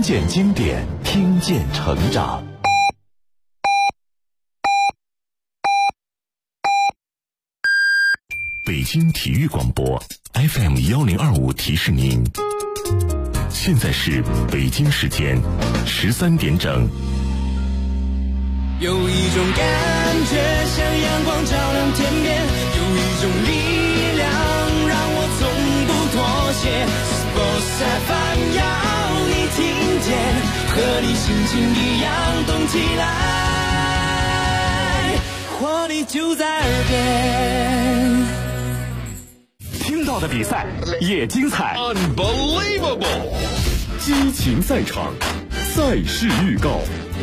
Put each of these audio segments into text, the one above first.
见经典，听见成长。北京体育广播 FM1025 提示您，现在是北京时间13点整。 有一种感觉像阳光照亮天边，有一种力量让我从不妥协。Sports FM 要你听见，和你心情一样动起来，活力就在耳边。 听到的比赛也精彩 Unbelievable 激情赛场，赛事预告。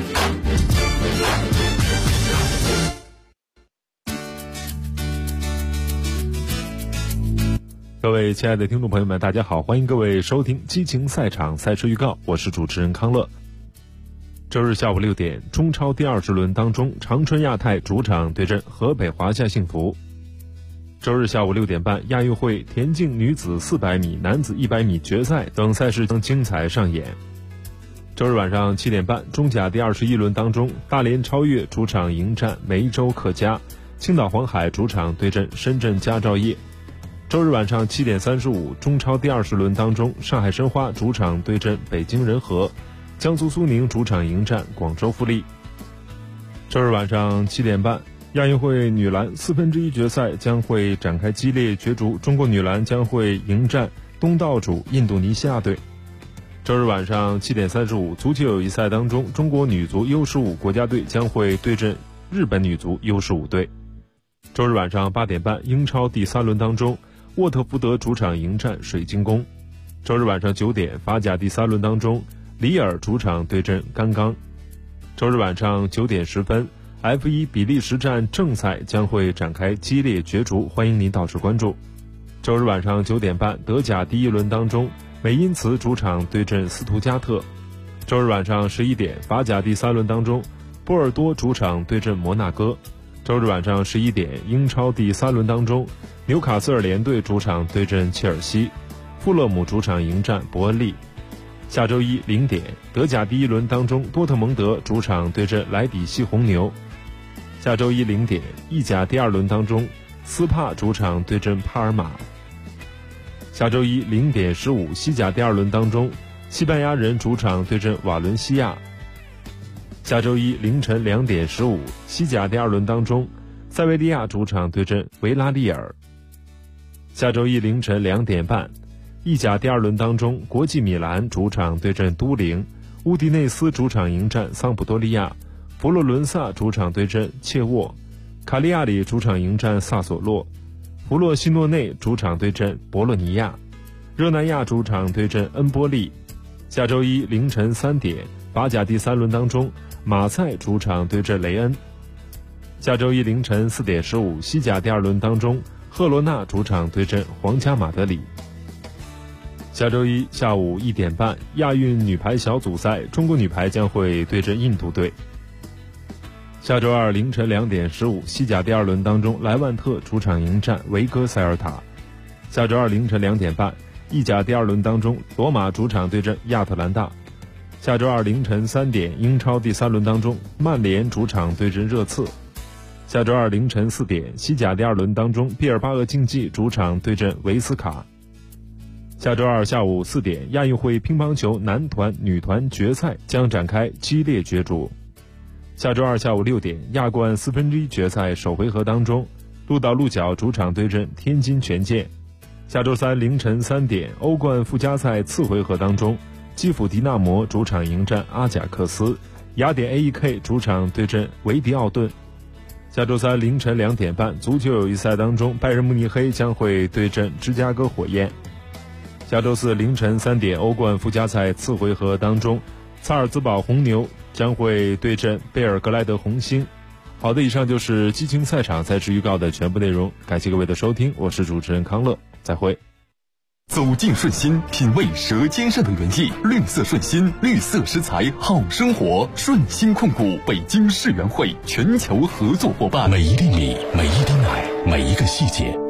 各位亲爱的听众朋友们，大家好，欢迎各位收听激情赛场赛事预告，我是主持人康乐。周日下午6点，中超第20轮当中，长春亚泰主场对阵河北华夏幸福。周日下午6点半，亚运会田径女子400米、男子100米决赛等赛事将精彩上演。周日晚上7点半，中甲第21轮当中，大连超越主场迎战梅州客家，青岛黄海主场对阵深圳佳兆业。周日晚上7点35，中超第20轮当中，上海申花主场对阵北京人和，江苏苏宁主场迎战广州富力。周日晚上7点半，亚运会女篮1/4决赛将会展开激烈角逐，中国女篮将会迎战东道主印度尼西亚队。周日晚上7点35，足球友谊赛当中，中国女足 U15 国家队将会对阵日本女足 U15 队。周日晚上8点半，英超第3轮当中，沃特福德主场迎战水晶宫。周日晚上9点，法甲第3轮当中，里尔主场对阵甘冈。周日晚上9点10分，F1 比利时站正赛将会展开激烈角逐，欢迎您到时关注。周日晚上9点半，德甲第1轮当中，美因茨主场对阵斯图加特。周日晚上11点，法甲第3轮当中，波尔多主场对阵摩纳哥。周日晚上11点，英超第3轮当中，纽卡斯尔联队主场对阵切尔西，富勒姆主场迎战伯恩利。下周一0点，德甲第1轮当中，多特蒙德主场对阵莱比锡红牛。下周一0点，意甲第2轮当中，斯帕主场对阵帕尔马。下周一0点15，西甲第2轮当中，西班牙人主场对阵瓦伦西亚。下周一凌晨2点15，西甲第2轮当中，塞维利亚主场对阵维拉利尔。下周一凌晨2点半，意甲第2轮当中，国际米兰主场对阵都灵，乌迪内斯主场迎战桑普多利亚，佛罗伦萨主场对阵切沃，卡利亚里主场迎战萨索洛，弗洛西诺内主场对阵博洛尼亚，热那亚主场对阵恩波利。下周一凌晨3点，法甲第3轮当中，马赛主场对阵雷恩。下周一凌晨4点15，西甲第2轮当中，赫罗纳主场对阵皇家马德里。下周一下午1点半，亚运女排小组赛，中国女排将会对阵印度队。下周二凌晨2点15，西甲第2轮当中，莱万特主场迎战维戈塞尔塔。下周二凌晨2点半，意甲第2轮当中，罗马主场对阵亚特兰大。下周二凌晨3点，英超第3轮当中，曼联主场对阵热刺。下周二凌晨4点，西甲第2轮当中，毕尔巴鄂竞技主场对阵维斯卡。下周二下午4点，亚运会乒乓球男团、女团决赛将展开激烈角逐。下周二下午6点，亚冠1/4决赛首回合当中，鹿岛鹿角主场对阵天津权健。下周三凌晨3点，欧冠附加赛次回合当中，基辅迪纳摩主场迎战阿贾克斯，雅典 AEK 主场对阵维迪奥顿。下周三凌晨2点半，足球友谊赛当中，拜仁慕尼黑将会对阵芝加哥火焰。下周四凌晨3点，欧冠附加赛次回合当中，萨尔茨堡红牛将会对阵贝尔格莱德红星。好的，以上就是激情赛场赛事预告的全部内容，感谢各位的收听，我是主持人康乐，再会。 走进顺心，品味舌尖上的原意，绿色顺心，绿色食材好生活。顺心控股北京世园会全球合作伙伴。每一粒米，每一滴奶，每一个细节，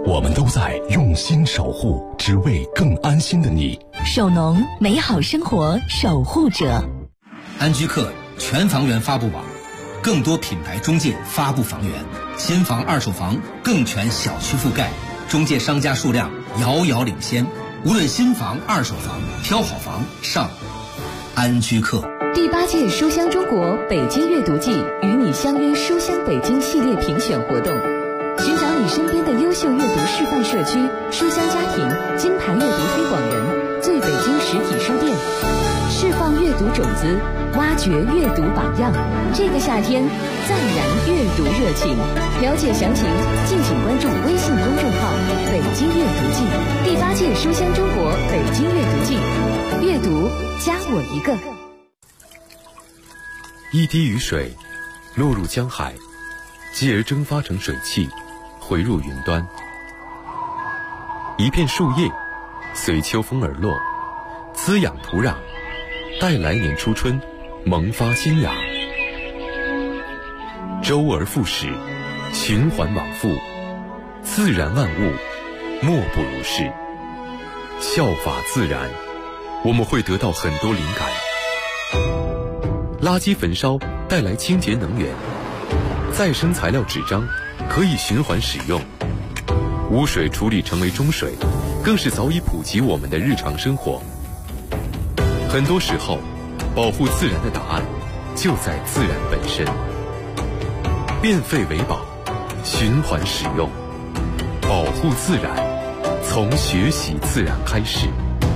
我们都在用心守护，只为更安心的你。 守农，美好生活守护者。 安居客全房源发布网，更多品牌中介发布房源，新房二手房更全小区覆盖，中介商家数量遥遥领先。无论新房二手房，挑好房上安居客。 第8届书香中国北京阅读季与你相约书香北京系列评选活动，寻找你身边的优秀阅读示范社区、书香家庭、金牌阅读推广人、最北京实体书店，释放阅读种子，挖掘阅读榜样。这个夏天再燃阅读热情。了解详情，敬请关注微信公众号“北京阅读季”。第8届书香中国北京阅读季，阅读加我一个。 一滴雨水落入江海，继而蒸发成水汽，回入云端。一片树叶随秋风而落，滋养土壤，待来年初春萌发新芽。周而复始，循环往复，自然万物莫不如是。效法自然，我们会得到很多灵感。垃圾焚烧带来清洁能源，再生材料纸张可以循环使用，污水处理成为中水，更是早已普及我们的日常生活。很多时候，保护自然的答案就在自然本身。变废为宝，循环使用，保护自然，从学习自然开始。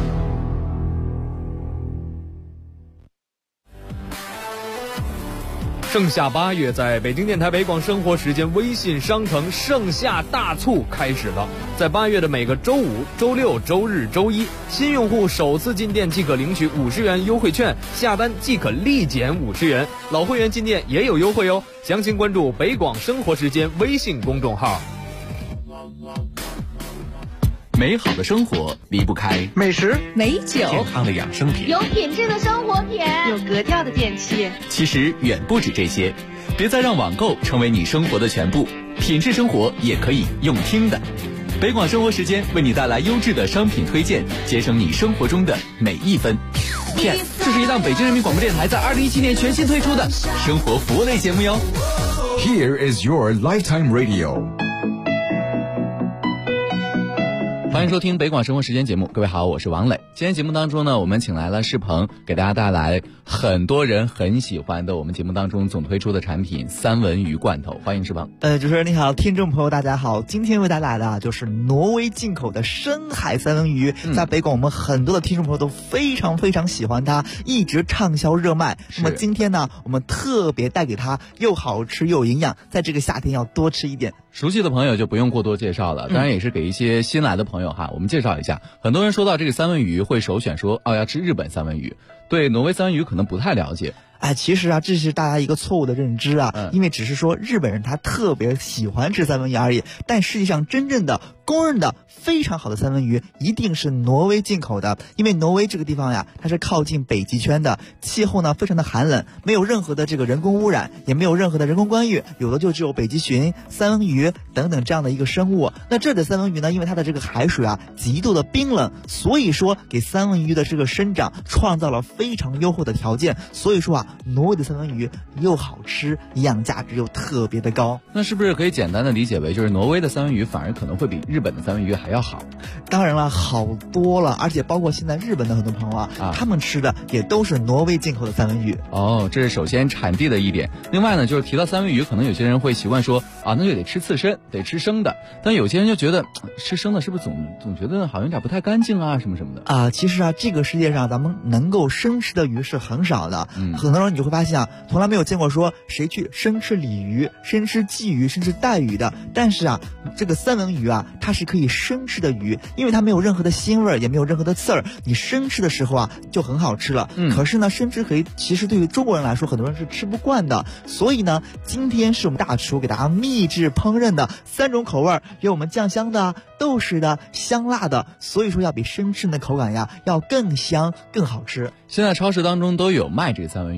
盛夏8月，在北京电台北广生活时间微信商城盛夏大促开始了。在8月的每个周五、周六、周日、周一，新用户首次进店即可领取50元优惠券，下单即可立减50元。老会员进店也有优惠哦。详情关注北广生活时间微信公众号。 美好的生活离不开美食、 美酒、 健康的养生品， 有品质的生活品， 有格调的电器。 其实远不止这些，别再让网购成为你生活的全部，品质生活也可以用听的。北广生活时间为你带来优质的商品推荐，节省你生活中的每一分。P.S. 这是一档北京人民广播电台在2017年全新推出的生活服务类节目哟。 Here is your Lifetime Radio。 欢迎收听北广生活时间节目，各位好，我是王磊。今天节目当中呢，我们请来了世鹏，给大家带来很多人很喜欢的我们节目当中总推出的产品三文鱼罐头。欢迎世鹏。 主持人你好，听众朋友大家好，今天为大家带来的就是挪威进口的深海三文鱼，在北广我们很多的听众朋友都非常非常喜欢它，一直畅销热卖。那么今天呢，我们特别带给它又好吃又有营养，在这个夏天要多吃一点。 熟悉的朋友就不用过多介绍了，当然也是给一些新来的朋友我们介绍一下。很多人说到这个三文鱼会首选说要吃日本三文鱼，对挪威三文鱼可能不太了解。 其实这是大家一个错误的认知因为只是说日本人他特别喜欢吃三文鱼而已，但实际上真正的公认的非常好的三文鱼一定是挪威进口的。因为挪威这个地方它是靠近北极圈的，气候呢非常的寒冷，没有任何的这个人工污染，也没有任何的人工干预，有的就只有北极熊、三文鱼等等这样的一个生物。那这的三文鱼呢，因为它的这个海水极度的冰冷，所以说给三文鱼的这个生长创造了非常优厚的条件，所以说挪威的三文鱼又好吃，营养价值又特别的高。 那是不是可以简单的理解为，就是挪威的三文鱼反而可能会比日本的三文鱼还要好？ 当然了，好多了，而且包括现在日本的很多朋友他们吃的也都是挪威进口的三文鱼。 这是首先产地的一点。另外呢，就是提到三文鱼，可能有些人会习惯说那就得吃刺身，得吃生的。但有些人就觉得吃生的是不是总觉得好像有点不太干净什么什么的其实这个世界上咱们能够生吃的鱼是很少的。很多人你会发现从来没有见过说谁去生吃鲤鱼、生吃鲫鱼、生吃带鱼的。但是这个三文鱼它是可以生吃的鱼，因为它没有任何的腥味，也没有任何的刺儿，你生吃的时候就很好吃了。可是呢，生吃其实对于中国人来说，很多人是吃不惯的。所以呢，今天是我们大厨给大家秘制烹饪的3种口味，有我们酱香的、豆豉的、香辣的，所以说要比生吃的口感要更香更好吃。 现在超市当中都有卖这个三文鱼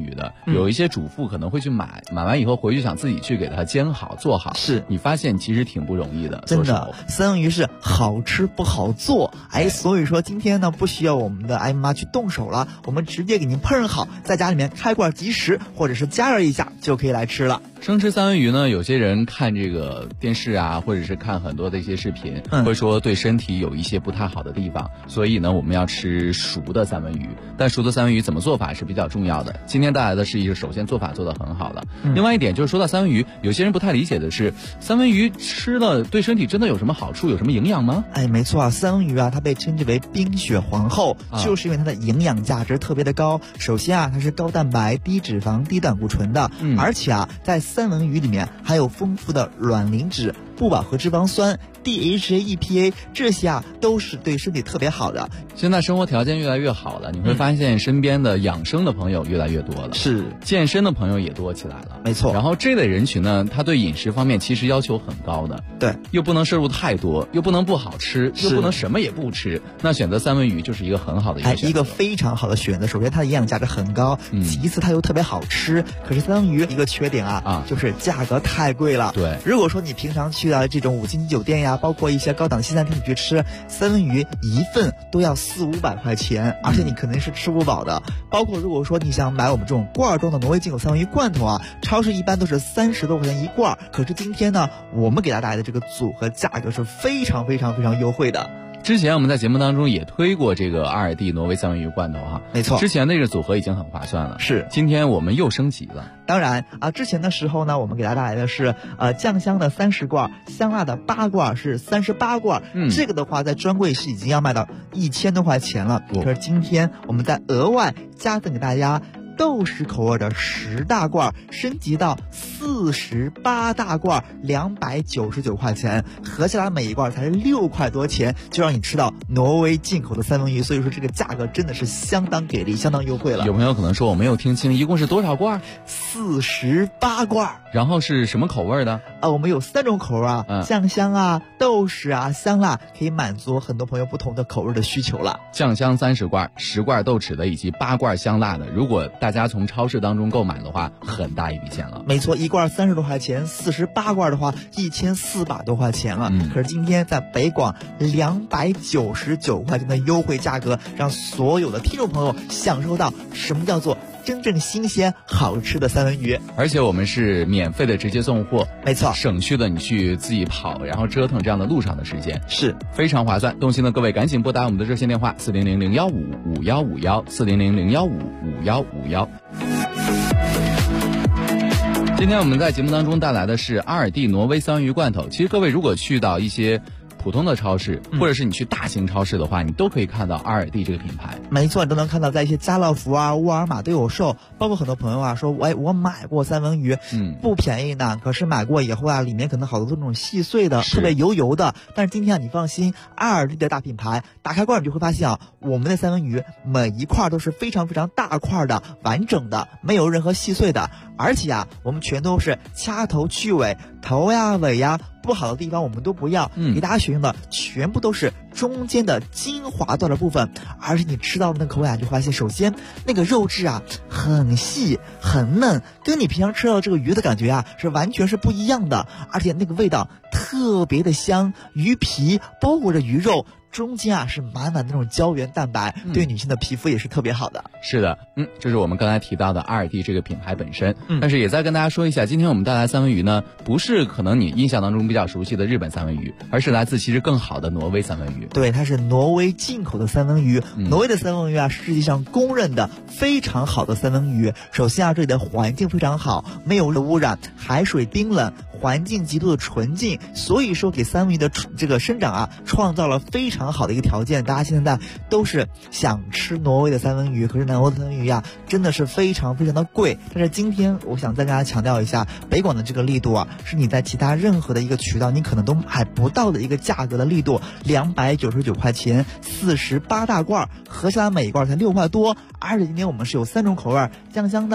鱼的，有一些主妇可能会去买完以后回去想自己去给它煎好做好， 是你发现其实挺不容易的， 真的三文鱼是好吃不好做，所以说今天呢不需要我们的艾妈去动手了，我们直接给您烹饪好，在家里面开罐即食，或者是加热一下就可以来吃了。 生吃三文鱼呢，有些人看这个电视啊，或者是看很多的一些视频，会说对身体有一些不太好的地方，所以呢我们要吃熟的三文鱼。但熟的三文鱼怎么做法是比较重要的。今天带来的是一个首先做法做得很好的，另外一点就是说到三文鱼，有些人不太理解的是，三文鱼吃了对身体真的有什么好处，有什么营养吗？ 没错啊，三文鱼啊它被称之为冰雪皇后，就是因为它的营养价值特别的高。首先啊它是高蛋白、低脂肪、低胆固醇的，而且啊在三文鱼里面含有丰富的卵磷脂、不饱和脂肪酸、DHA、EPA， 这些啊都是对身体特别好的。 现在生活条件越来越好了，你会发现身边的养生的朋友越来越多了， 是健身的朋友也多起来了， 没错。 然后这类人群呢，他对饮食方面其实要求很高的， 对， 又不能摄入太多，又不能不好吃，又不能什么也不吃，那选择三文鱼就是一个很好的一个选择， 一个非常好的选择。首先它的营养价值很高，其次它又特别好吃。可是三文鱼一个缺点就是价格太贵了。 对， 如果说你平常去到这种5星级酒店呀，包括一些高档西餐厅去吃三文鱼，一份都要400-500块钱，而且你肯定是吃不饱的。包括如果说你想买我们这种罐装的挪威进口三文鱼罐头啊，超市一般都是30多块钱一罐。可是今天呢，我们给大家带来的这个组合价格是非常非常非常优惠的。 之前我们在节目当中也推过这个阿尔蒂挪威三文鱼罐头哈， 没错， 之前那个组合已经很划算了， 是， 今天我们又升级了。 当然之前的时候呢，我们给大家带来的是酱香的30罐，香辣的8罐是38罐，这个的话在专柜是已经要卖到1000多块钱了。可是今天我们再额外加赠给大家豆豉口味的10大罐，升级到48大罐，299块钱，合起来每一罐才是6块多钱，就让你吃到挪威进口的三文鱼。所以说这个价格真的是相当给力，相当优惠了。 有朋友可能说我没有听清，一共是多少罐 ？48罐。 然后是什么口味的？ 我们有3种口味酱香啊、豆豉啊、香辣，可以满足很多朋友不同的口味的需求了。 酱香30罐、10罐豆豉的，以及8罐香辣的。如果大家从超市当中购买的话，很大一笔钱了。 没错，一罐30多块钱，48罐的话1400多块钱了。可是今天在北广299块钱的优惠价格，让所有的听众朋友享受到什么叫做真正新鲜好吃的三文鱼。 而且我们是免费的直接送货， 没错， 省去了你去自己跑然后折腾这样的路上的时间， 是非常划算。动心的各位赶紧拨打我们的热线电话400-015-5151，400-015-5151。今天我们在节目当中带来的是阿尔蒂挪威三文鱼罐头。其实各位如果去到一些普通的超市，或者是你去大型超市的话，你都可以看到阿尔蒂这个品牌。 没错，你都能看到在一些家乐福啊、沃尔玛都有售。包括很多朋友说我买过三文鱼，不便宜呢，可是买过以后里面可能好多都是那种细碎的，特别油油的。但是今天你放心，阿尔蒂的大品牌，打开罐你就会发现我们的三文鱼每一块都是非常非常大块的、完整的，没有任何细碎的。而且我们全都是掐头去尾，头呀尾呀不好的地方我们都不要，给大家选用的全部都是中间的精华段的部分。而且你吃到的那个口感就发现，首先那个肉质很细很嫩，跟你平常吃到这个鱼的感觉是完全是不一样的。而且那个味道特别的香，鱼皮包裹着鱼肉，中间是满满的那种胶原蛋白，对女性的皮肤也是特别好的。 是的，这是我们刚才提到的阿尔蒂这个品牌本身。但是也再跟大家说一下，今天我们带来三文鱼呢，不是可能你印象当中比较熟悉的日本三文鱼，而是来自其实更好的挪威三文鱼。 对，它是挪威进口的三文鱼。挪威的三文鱼是世界上公认的非常好的三文鱼。首先这里的环境非常好，没有污染，海水冰冷，环境极度的纯净，所以说给三文鱼的这个生长创造了非常好的一个条件。大家现在都是想吃挪威的三文鱼，可是挪威的三文鱼真的是非常非常的贵。但是今天我想再跟大家强调一下，北广的这个力度是你在其他任何的一个渠道你可能都买不到的一个价格的力度，299块钱，48大罐，合起来每一罐才6块多。而且今天我们是有3种口味，酱香的、豆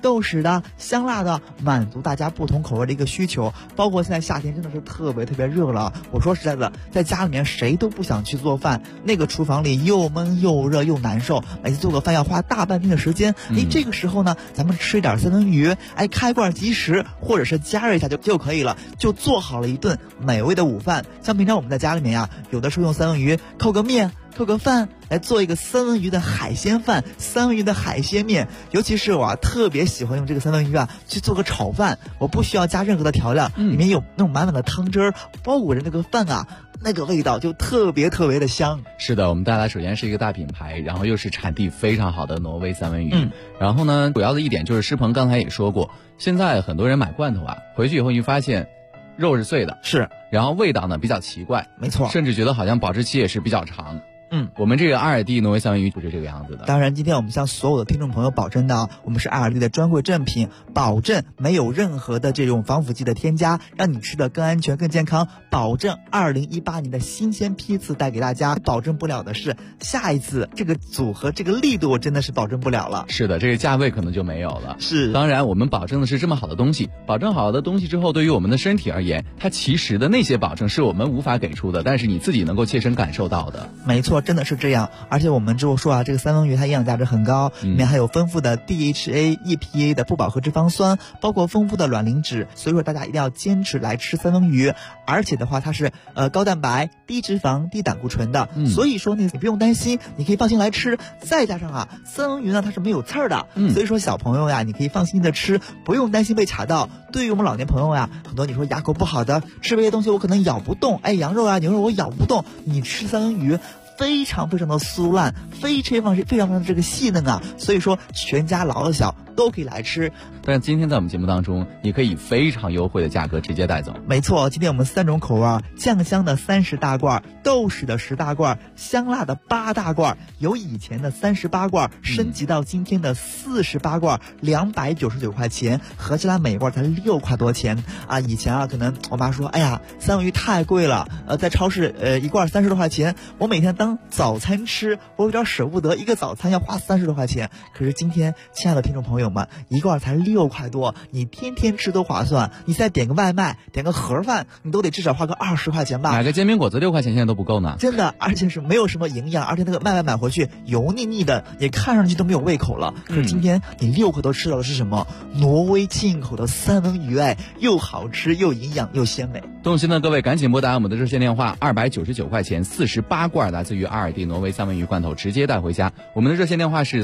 豆豉的、香辣的，满足大家不同口味的一个需求。包括现在夏天真的是特别热了，我说实在的，在家里面谁都不想去做饭，那个厨房里又闷又热又难受，每次做个饭要花大半天的时间。这个时候呢，咱们吃一点三文鱼，开罐即食，或者是加热一下就可以了，就做好了一顿美味的午饭。像平常我们在家里面呀，有的时候用三文鱼扣个面、扣个饭，来做一个三文鱼的海鲜饭、三文鱼的海鲜面。尤其是我特别喜欢用这个三文鱼去做个炒饭，我不需要加任何的调料，里面有那种满满的汤汁儿包裹着那个饭那个味道就特别的香。 是的，我们带来首先是一个大品牌，然后又是产地非常好的挪威三文鱼。然后呢，主要的一点就是施鹏刚才也说过，现在很多人买罐头回去以后你发现肉是碎的， 是， 然后味道呢比较奇怪， 没错， 甚至觉得好像保质期也是比较长。我们这个阿尔蒂挪威三文鱼就是这个样子的。 当然，今天我们向所有的听众朋友保证的，我们是阿尔蒂的专柜正品，保证没有任何的这种防腐剂的添加，让你吃的更安全、更健康。保证2018年的新鲜批次带给大家。保证不了的是，下一次这个组合、这个力度，我真的是保证不了了。 是的，这个价位可能就没有了。 是， 当然我们保证的是这么好的东西，保证好的东西之后，对于我们的身体而言，它其实的那些保证是我们无法给出的，但是你自己能够切身感受到的。 没错，真的是这样。而且我们之后说这个三文鱼它营养价值很高，里面还有丰富的 DHA、EPA 的不饱和脂肪酸，包括丰富的卵磷脂，所以说大家一定要坚持来吃三文鱼。而且的话，它是高蛋白、低脂肪、低胆固醇的，所以说你不用担心，你可以放心来吃。再加上三文鱼呢它是没有刺儿的，所以说小朋友你可以放心的吃，不用担心被卡到。对于我们老年朋友很多你说牙口不好的，吃这些东西我可能咬不动，羊肉牛肉我咬不动，你吃三文鱼非常的酥烂，非常的这个细嫩所以说全家老小都可以来吃。 但是今天在我们节目当中，你可以非常优惠的价格直接带走。 没错，今天我们3种口味，酱香的30大罐，豆豉的10大罐，香辣的8大罐，由以前的38罐升级到今天的48罐，299块钱，合起来每罐才6块多钱以前可能我妈说，三文鱼太贵了，在超市一罐30多块钱，我每天当早餐吃，我有点舍不得，一个早餐要花30多块钱。可是今天，亲爱的听众朋友们，一罐才6块多，你天天吃都划算。你再点个外卖，点个盒饭，你都得至少花个20块钱吧。 买个煎饼果子6块钱现在都不够呢。 真的，而且是没有什么营养，而且那个买回去油腻腻的，也看上去都没有胃口了。可是今天你6块多吃到的是什么？挪威进口的三文鱼，又好吃又营养又鲜美。 动心的各位赶紧拨打我们的热线电话，299块钱48罐，来自于阿尔蒂挪威三文鱼罐头，直接带回家。我们的热线电话是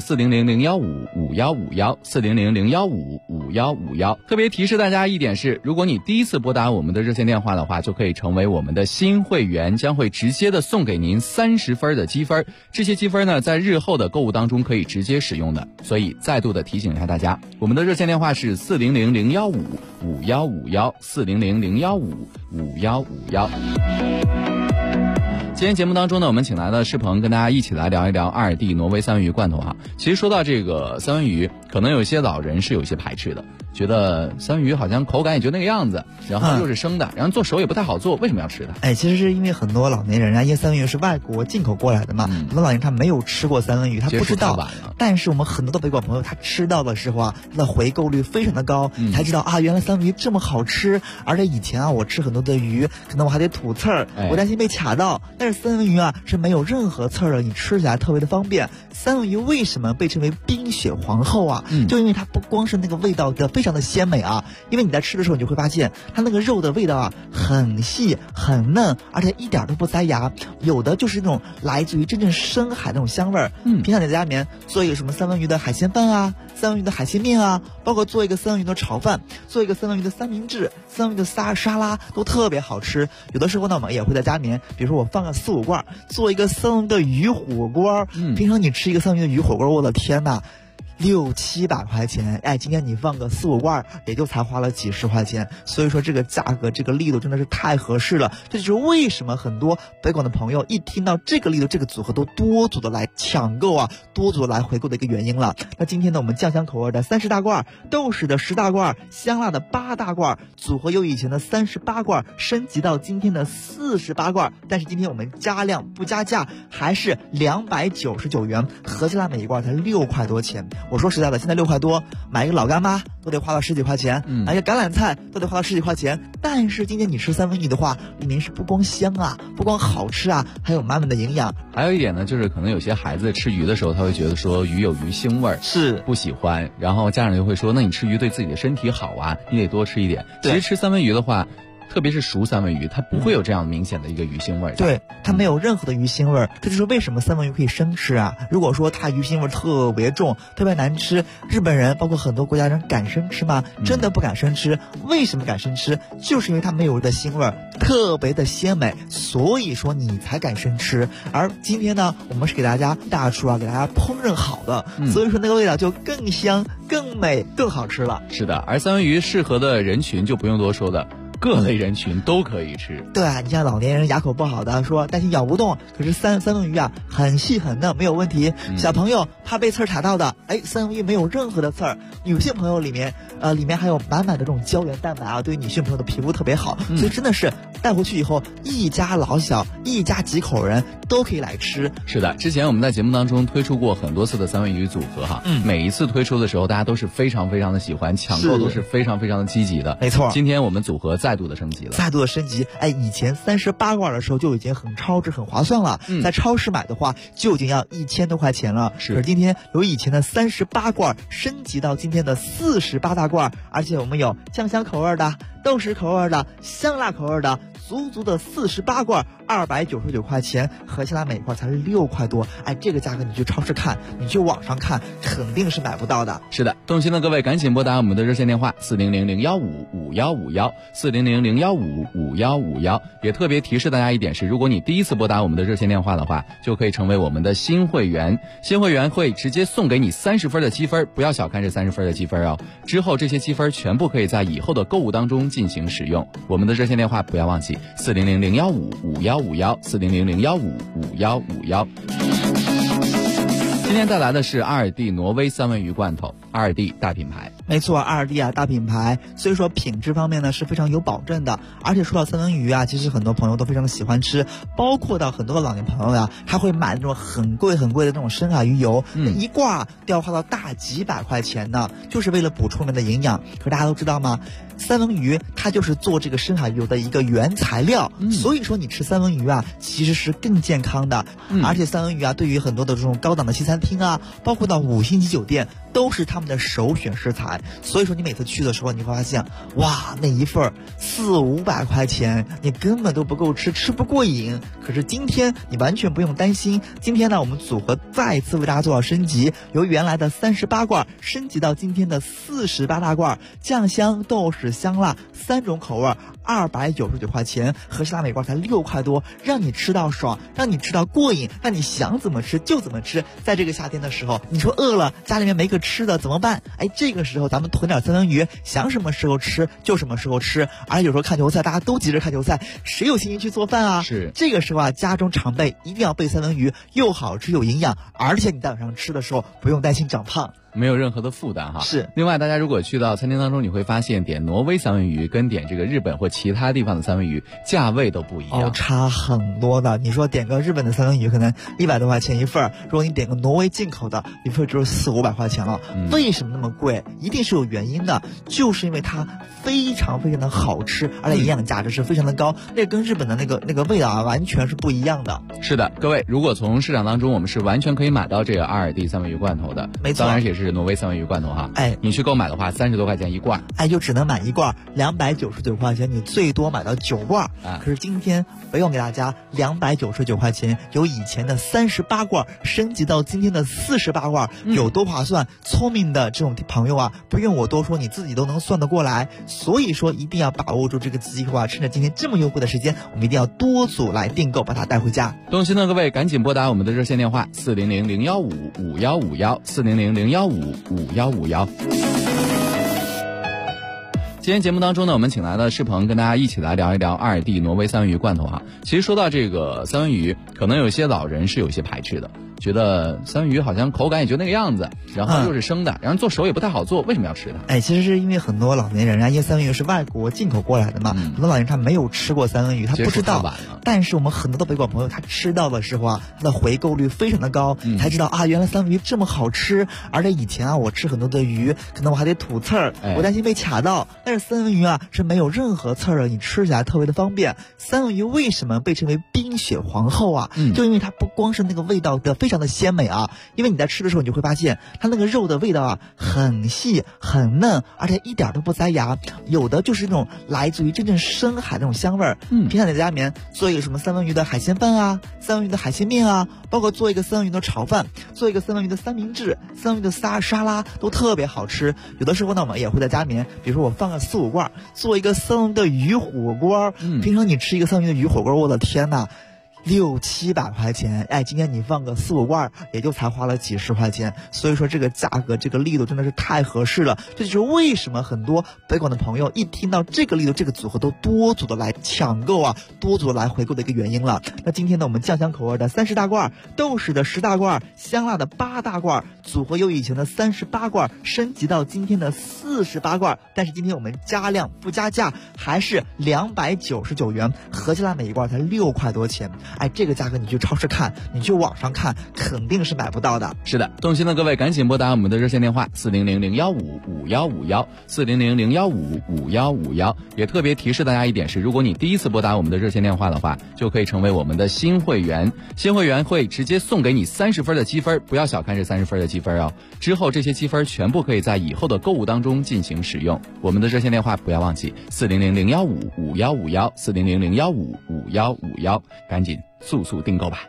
400-015-5151，400-015-5151。特别提示大家一点是，如果你第一次拨打我们的热线电话的话，就可以成为我们的新会员，将会直接的送给您30分的积分。这些积分呢，在日后的购物当中可以直接使用的。所以再度的提醒一下大家，我们的热线电话是400-015-5151，400-015-5151。今天节目当中呢，我们请来了施鹏，跟大家一起来聊一聊阿尔蒂挪威三文鱼罐头其实说到这个三文鱼，可能有些老人是有些排斥的，觉得三文鱼好像口感也就那个样子，然后又是生的，然后做熟也不太好做，为什么要吃它？ 其实是因为很多老年人因为三文鱼是外国进口过来的嘛，很多老年人他没有吃过三文鱼，他不知道。但是我们很多的北广朋友他吃到的时候他的回购率非常的高，才知道原来三文鱼这么好吃。而且以前我吃很多的鱼，可能我还得吐刺儿，我担心被卡到。但是三文鱼是没有任何刺儿的，你吃起来特别的方便。三文鱼为什么被称为冰雪皇后就因为它不光是那个味道的非常的鲜美因为你在吃的时候你就会发现它那个肉的味道很细很嫩，而且一点都不塞牙，有的就是那种来自于真正深海那种香味儿。平常你在家里面做一个什么三文鱼的海鲜饭三文鱼的海鲜面包括做一个三文鱼的炒饭，做一个三文鱼的三明治，三文鱼的沙拉都特别好吃。有的时候呢，我们也会在家里面，比如说我放个4-5罐，做一个三文鱼的鱼火锅。平常你吃一个三文鱼的鱼火锅，我的天哪，600-700块钱，今天你放个4-5罐，也就才花了几十块钱。所以说这个价格这个力度真的是太合适了，这就是为什么很多北广的朋友一听到这个力度这个组合都多组的来抢购多组的来回购的一个原因了。那今天呢，我们酱香口味的30大罐，豆豉的10大罐，香辣的8大罐，组合由以前的38罐升级到今天的48罐，但是今天我们加量不加价，还是299元，合起来每一罐才6块多钱。 我说实在的，现在6块多买一个老干妈都得花到10几块钱，买一个橄榄菜都得花到10几块钱。但是今天你吃三文鱼的话，里面是不光香啊，不光好吃啊，还有满满的营养。 还有一点呢，就是可能有些孩子吃鱼的时候，他会觉得说鱼有鱼腥味儿， 是不喜欢，然后家长就会说，那你吃鱼对自己的身体好啊，你得多吃一点。其实吃三文鱼的话，特别是熟三文鱼，它不会有这样明显的一个鱼腥味儿。 对，它没有任何的鱼腥味儿，这就是为什么三文鱼可以生吃啊。如果说它鱼腥味儿特别重，特别难吃，日本人包括很多国家人敢生吃吗？真的不敢生吃。为什么敢生吃？就是因为它没有的腥味儿，特别的鲜美，所以说你才敢生吃。而今天呢，我们是给大家大厨啊，给大家烹饪好的，所以说那个味道就更香、更美、更好吃了。 是的，而三文鱼适合的人群就不用多说的。各类人群都可以吃。 对啊，你像老年人牙口不好的，说担心咬不动，可是三文鱼啊很细很嫩，没有问题。小朋友怕被刺儿卡到的，三文鱼没有任何的刺儿。女性朋友里面还有满满的这种胶原蛋白啊，对于女性朋友的皮肤特别好，所以真的是带回去以后，一家老小、一家几口人都可以来吃。 是的，之前我们在节目当中推出过很多次的三文鱼组合哈，每一次推出的时候，大家都是非常非常的喜欢，抢购都是非常非常的积极的。 没错， 今天我们组合再度的升级了， 以前38罐的时候就已经很超值、很划算了，在超市买的话就已经要1000多块钱了。可是今天由以前的38罐升级到今天的48大罐，而且我们有酱香口味的、豆豉口味的、香辣口味的，足的48罐，299块钱，合起来每罐才是6块多。这个价格你去超市看，你去网上看，肯定是买不到的。 是的，动心的各位赶紧拨打我们的热线电话400-015-5151，400-015-5151。也特别提示大家一点是，如果你第一次拨打我们的热线电话的话，就可以成为我们的新会员。新会员会直接送给你30分的积分，不要小看这30分的积分哦。之后这些积分全部可以在以后的购物当中进行使用。我们的热线电话不要忘记，400-015-5151，400-015-5151。今天带来的是阿尔蒂挪威三文鱼罐头，阿尔蒂大品牌。 没错，阿尔蒂啊大品牌，所以说品质方面呢是非常有保证的。而且说到三文鱼啊，其实很多朋友都非常喜欢吃，包括到很多的老年朋友呀，他会买那种很贵的那种深海鱼油，一罐都要花到大几百块钱呢，就是为了补充里面的营养。可是大家都知道吗？三文鱼它就是做这个深海鱼油的一个原材料，所以说你吃三文鱼啊其实是更健康的。而且三文鱼啊对于很多的这种高档的西餐厅啊，包括到5星级酒店都是他们的首选食材。所以说你每次去的时候，你会发现哇，那一份400-500块钱你根本都不够吃，吃不过瘾。可是今天你完全不用担心，今天呢我们组合再次为大家做到升级，由原来的38罐升级到今天的48大罐，酱香、豆豉、香辣3种口味，299块钱，合起来每罐才6块多，让你吃到爽，让你吃到过瘾，让你想怎么吃就怎么吃。在这个夏天的时候，你说饿了，家里面没个吃的怎么办？这个时候咱们囤点三文鱼，想什么时候吃就什么时候吃。而且有时候看球赛，大家都急着看球赛，谁有心情去做饭啊？ 是这个时候啊，家中常备一定要备三文鱼，又好吃又营养，而且你在晚上吃的时候不用担心长胖。 没有任何的负担哈。 是。 另外，大家如果去到餐厅当中，你会发现点挪威三文鱼跟点这个日本或其他地方的三文鱼价位都不一样， 差很多的。你说点个日本的三文鱼可能100多块钱一份，如果你点个挪威进口的，一份就是400-500块钱了。为什么那么贵？一定是有原因的，就是因为它非常非常的好吃，而且营养价值是非常的高，那跟日本的那个味道啊完全是不一样的。 是的，各位，如果从市场当中我们是完全可以买到这个阿尔蒂三文鱼罐头的， 没错， 当然也是挪威三文鱼罐头哈。你去购买的话30多块钱一罐， 就只能买一罐299块钱，你最多买到9罐。可是今天不用给大家299块钱，由以前的38罐升级到今天的48罐，有多划算？聪明的这种朋友啊，不用我多说，你自己都能算得过来。所以说一定要把握住这个机会啊，趁着今天这么优惠的时间，我们一定要多组来订购，把它带回家。 动心的各位赶紧拨打我们的热线电话400-015-5151，400-015-5151。今天节目当中呢，我们请来了世鹏，跟大家一起来聊一聊阿尔蒂挪威三文鱼罐头哈。其实说到这个三文鱼，可能有些老人是有些排斥的， 觉得三文鱼好像口感也就那个样子，然后又是生的，然后做熟也不太好做，为什么要吃它？ 其实是因为很多老年人啊，因为三文鱼是外国进口过来的嘛，很多老年人他没有吃过三文鱼，他不知道。但是我们很多的北广朋友，他吃到的时候啊，他的回购率非常的高，才知道啊，原来三文鱼这么好吃。而且以前啊，我吃很多的鱼，可能我还得吐刺儿，我担心被卡到。但是三文鱼啊是没有任何刺儿的，你吃起来特别的方便。三文鱼为什么被称为冰雪皇后啊？就因为它不光是那个味道的非常的鲜美啊，因为你在吃的时候你就会发现它那个肉的味道啊很细很嫩，而且一点都不塞牙，有的就是那种来自于真正深海那种香味儿。平常你在家里面做一个什么三文鱼的海鲜饭啊，三文鱼的海鲜面啊，包括做一个三文鱼的炒饭，做一个三文鱼的三明治，三文鱼的沙拉都特别好吃。有的时候呢，我们也会在家里面，比如说我放个4-5罐，做一个三文鱼的鱼火锅。平常你吃一个三文鱼的鱼火锅，我的天哪，600-700块钱，今天你放个4-5罐，也就才花了几十块钱。所以说这个价格这个力度真的是太合适了，这就是为什么很多北广的朋友一听到这个力度这个组合都多组的来抢购啊，多组的来回购的一个原因了。那今天呢，我们酱香口味的30大罐，豆豉的10大罐，香辣的8大罐，组合由以前的38罐升级到今天的48罐，但是今天我们加量不加价，还是299元，合起来每一罐才6块多钱。这个价格你去超市看，你去网上看，肯定是买不到的。 是的，动心的各位赶紧拨打我们的热线电话400-015-5151，400-015-5151。也特别提示大家一点是，如果你第一次拨打我们的热线电话的话，就可以成为我们的新会员。新会员会直接送给你30分的积分，不要小看这30分的积分哦。之后这些积分全部可以在以后的购物当中进行使用。我们的热线电话不要忘记400-015-5151，400-015-5151，赶紧速速订购吧。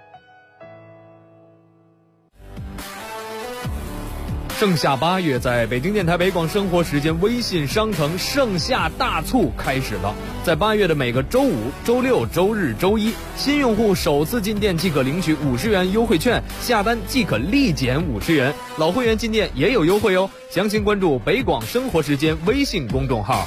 盛夏8月，在北京电台北广生活时间微信商城盛夏大促开始了。在8月的每个周五、周六、周日、周一，新用户首次进店即可领取50元优惠券，下单即可立减50元。老会员进店也有优惠哦。详情关注北广生活时间微信公众号。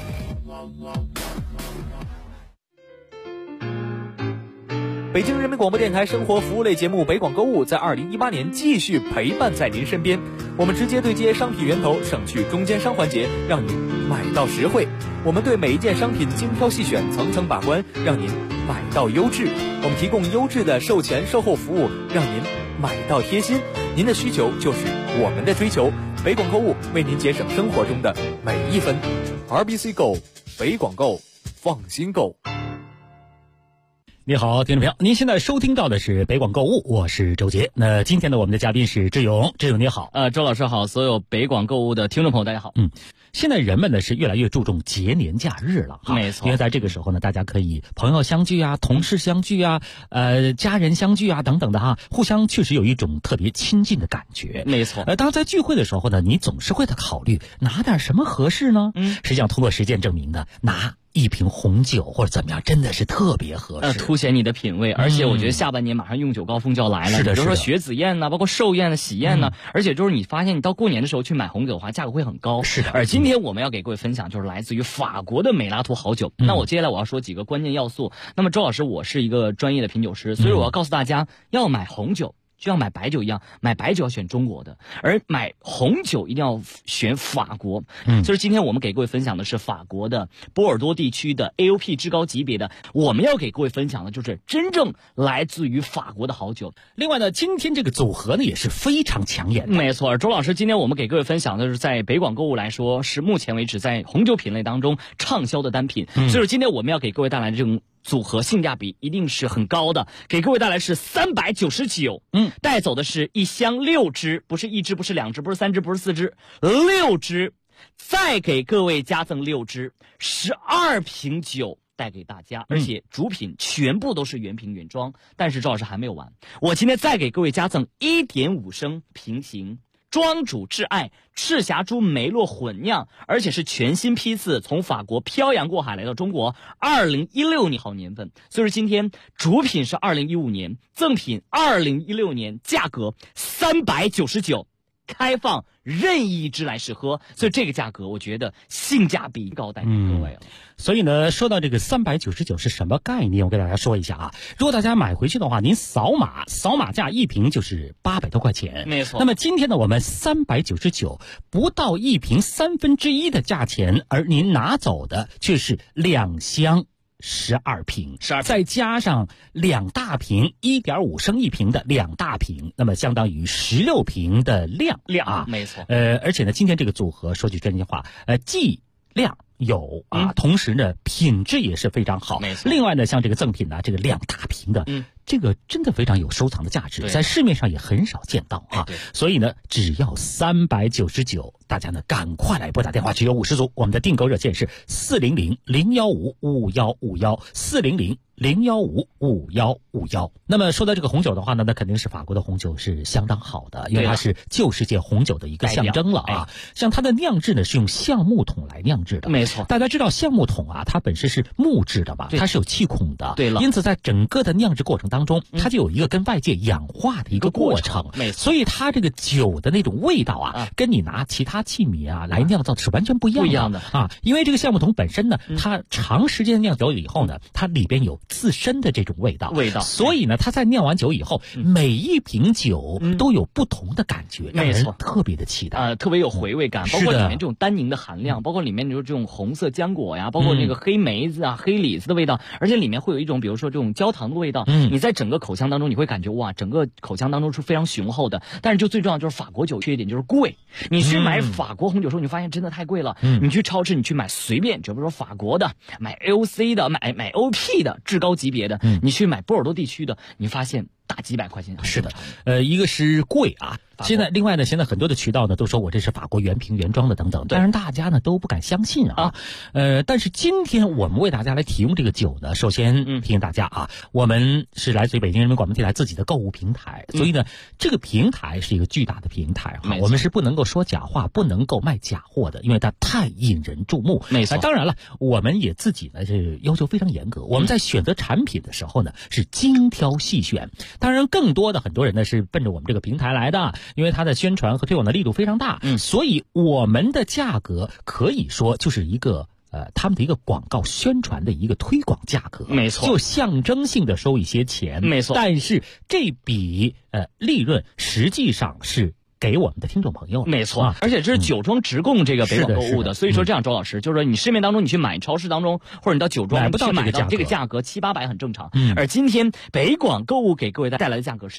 北京人民广播电台生活服务类节目北广购物在2018年继续陪伴在您身边。我们直接对接商品源头，省去中间商环节，让您买到实惠。我们对每一件商品精挑细选，层层把关，让您买到优质。我们提供优质的售前售后服务，让您买到贴心。您的需求就是我们的追求。北广购物为您节省生活中的每一分。RBC 购，北广购，放心购。 你好，听众朋友，您现在收听到的是北广购物，我是周杰。那今天呢，我们的嘉宾是志勇，志勇你好。 周老师好，所有北广购物的听众朋友大家好。 现在人们呢是越来越注重节年假日了哈， 没错。 因为在这个时候呢，大家可以朋友相聚啊，同事相聚啊，家人相聚啊等等的哈，互相确实有一种特别亲近的感觉。 没错。 当在聚会的时候呢，你总是会在考虑拿点什么合适呢？实际上通过实践证明的，拿一瓶红酒或者怎么样，真的是特别合适， 凸显你的品味。而且我觉得下半年马上用酒高峰就要来了，比如说雪子宴呢，包括寿宴呢、喜宴呢，而且就是你发现你到过年的时候去买红酒的话，价格会很高。 是的。 而今天我们要给各位分享就是来自于法国的美拉图好酒。那我接下来我要说几个关键要素。那么周老师，我是一个专业的品酒师，所以我要告诉大家，要买红酒就像买白酒一样，买白酒要选中国的，而买红酒一定要选法国。就是今天我们给各位分享的是法国的波尔多地区的 AOP 至高级别的，我们要给各位分享的就是真正来自于法国的好酒。 另外呢，今天这个组合呢也是非常抢眼的。 没错，周老师，今天我们给各位分享的是在北广购物来说，是目前为止在红酒品类当中畅销的单品。所以说今天我们要给各位带来的这种组合性价比一定是很高的，给各位带来是399，带走的是一箱6支，不是1支，不是2支，不是3支，不是4支，6支，再给各位加赠6支，12瓶酒带给大家，而且主品全部都是原瓶原装。但是周老师还没有完，我今天再给各位加赠1.5升平行庄主挚爱赤霞珠梅洛混酿，而且是全新批次从法国漂洋过海来到中国，2016年好年份。所以说今天主品是2015年，赠品2016年，价格399， 开放任意一支来试喝，所以这个价格我觉得性价比高，带给各位了。 所以呢，说到这个399是什么概念，我给大家说一下啊。如果大家买回去的话，您扫码价一瓶就是800多块钱， 没错。 那么今天呢，我们399不到一瓶1/3的价钱，而您拿走的却是2箱12瓶，再加上2大瓶1.5升一瓶的2大瓶，那么相当于16瓶的量啊， 没错。 而且呢，今天这个组合说句真心话，剂量有啊，同时呢，品质也是非常好。 没错。 另外呢，像这个赠品呢，这个2大瓶的，这个真的非常有收藏的价值，在市面上也很少见到啊。所以呢，只要399，大家呢赶快来拨打电话，只有50组。我们的订购热线是400-015-5151，400-015-5151。那么说到这个红酒的话呢，那肯定是法国的红酒是相当好的，因为它是旧世界红酒的一个象征了啊。像它的酿制呢是用橡木桶来酿制的， 没错。 大家知道橡木桶啊，它本身是木质的嘛，它是有气孔的， 对了。 因此在整个的酿制过程当中，它就有一个跟外界氧化的一个过程， 没错。 所以它这个酒的那种味道啊，跟你拿其他器皿啊来酿造是完全不一样的啊。因为这个橡木桶本身呢，它长时间酿酒以后呢，它里边有自身的这种味道，所以呢，它在酿完酒以后，每一瓶酒都有不同的感觉，让人特别的期待， 特别有回味感，包括里面这种单宁的含量，包括里面就是这种红色浆果呀，包括那个黑梅子啊、黑李子的味道，而且里面会有一种比如说这种焦糖的味道，你在整个口腔当中你会感觉哇，整个口腔当中是非常雄厚的。但是就最重要就是法国酒缺点就是贵，你去买法国红酒的时候，你发现真的太贵了。你去超市你去买随便，比如说法国的，买 AOC 的，买 OP 的至高级别的，你去买波尔多地区的，你发现大几百块钱。 是的，一个是贵啊。现在另外呢，现在很多的渠道呢都说我这是法国原瓶原装的等等，当然大家呢都不敢相信啊。但是今天我们为大家来提供这个酒呢，首先提醒大家啊，我们是来自于北京人民广播电台自己的购物平台，所以呢这个平台是一个巨大的平台哈，我们是不能够说假话，不能够卖假货的，因为它太引人注目。 没错。 当然了，我们也自己呢是要求非常严格，我们在选择产品的时候呢是精挑细选。当然更多的很多人呢是奔着我们这个平台来的，因为它的宣传和推广的力度非常大，所以我们的价格可以说就是一个他们的一个广告宣传的一个推广价格， 没错， 就象征性的收一些钱， 没错。 但是这笔利润实际上是给我们的听众朋友， 没错，而且这是酒庄直供这个北广购物的，所以说这样，周老师就是说，你市面当中你去买，超市当中或者你到酒庄买不到这个价格700-800很正常。而今天北广购物给各位带来的价格是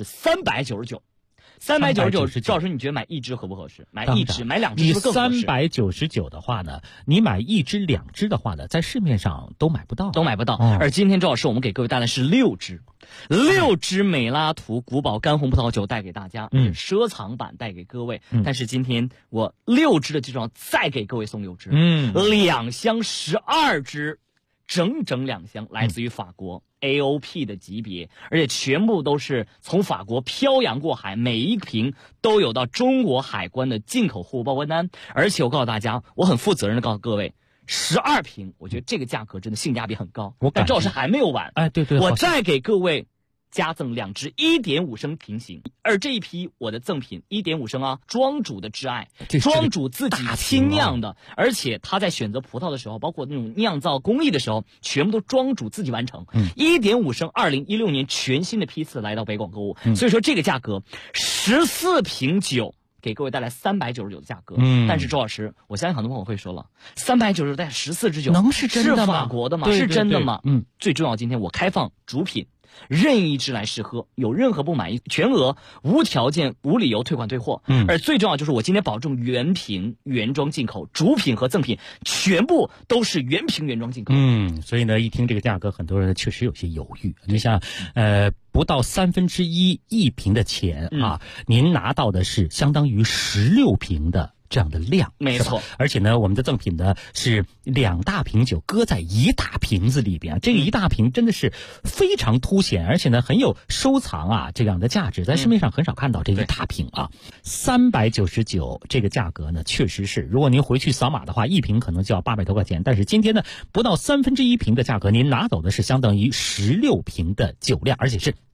399。399，赵老师，你觉得买一支合不合适？买一支，买两支是不是更合适 ？399的话呢，你买一支、2支的话呢，在市面上都买不到， 而今天赵老师，我们给各位带来是6支美拉图古堡干红葡萄酒带给大家，奢藏版带给各位。但是今天我6支的基础上再给各位送6支，2箱12支，整2箱来自于法国。AOP 的级别，而且全部都是从法国漂洋过海，每一瓶都有到中国海关的进口货物报关单。而且我告诉大家，我很负责任的告诉各位，12瓶，我觉得这个价格真的性价比很高。但赵老师还没有完， 对， 我再给各位加赠2支1.5升平行，而这一批我的赠品1.5升啊，庄主的挚爱，庄主自己亲酿的，而且他在选择葡萄的时候，包括那种酿造工艺的时候，全部都庄主自己完成。1.5升2016年全新的批次来到北广购物，所以说这个价格14瓶酒给各位带来399的价格。但是周老师，我相信很多朋友会说了，399带14支酒能是真的吗？ 是法国的吗？是真的吗？最重要，今天我开放主品任意一支来试喝，有任何不满意，全额无条件无理由退款退货。而最重要就是我今天保证原瓶原装进口，主品和赠品全部都是原瓶原装进口。 所以呢，一听这个价格，很多人确实有些犹豫。你想，不到1/3一瓶的钱啊，您拿到的是相当于16瓶的这样的量， 没错。 而且呢，我们的赠品呢是2大瓶酒搁在1大瓶子里边，这个1大瓶真的是非常凸显，而且呢很有收藏啊这样的价值，在市面上很少看到这1大瓶啊。399这个价格呢，确实是，如果您回去扫码的话，一瓶可能就要800多块钱，但是今天呢，不到1/3瓶的价格，您拿走的是相当于16瓶的酒量，而且是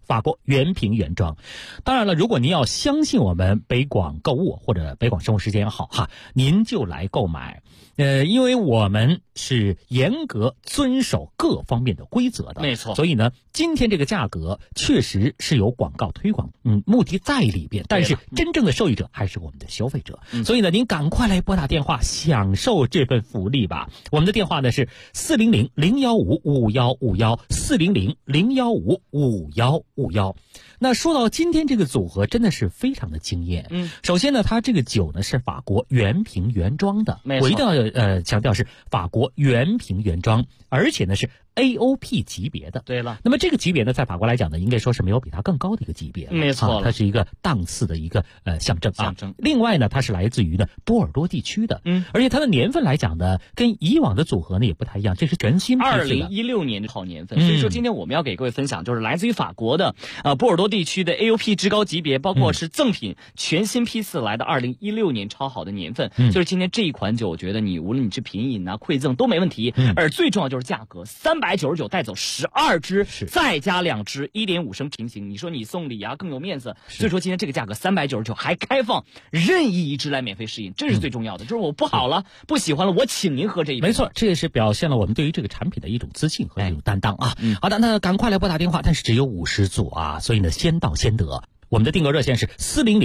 法国原瓶原装。当然了，如果您要相信我们北广购物或者北广生活时间也好哈，您就来购买。因为我们是严格遵守各方面的规则的， 没错。 所以呢，今天这个价格确实是有广告推广，目的在里边，但是真正的受益者还是我们的消费者。所以呢，您赶快来拨打电话享受这份福利吧。我们的电话呢是400-015-5151，400-015-5151。那说到今天这个组合真的是非常的惊艳。首先呢，它这个酒呢是法国原瓶原装的，我一定要强调是法国原瓶原装，而且呢是 AOP 级别的。 对了， 那么这个级别呢，在法国来讲呢，应该说是没有比它更高的一个级别了。 没错， 它是一个档次的一个象征啊。另外呢，它是来自于呢波尔多地区的，而且它的年份来讲呢，跟以往的组合呢也不太一样，这是全新批次的 2016年的好年份。所以说今天我们要给各位分享，就是来自于法国的波尔多地区的 AOP 至高级别，包括是赠品全新批次来的2016年超好的年份。就是今天这一款酒，我觉得你无论你是品饮啊、馈赠都没问题。而最重要就是价格，399带走12支，再加2支1.5升平行。你说你送礼啊更有面子。所以说今天这个价格399还开放任意一支来免费试饮，这是最重要的。就是我不好了，不喜欢了，我请您喝这一杯。 没错，这也是表现了我们对于这个产品的一种自信和一种担当啊。好的，那赶快来拨打电话，但是只有50组啊，所以呢先到先得。我们的订购热线是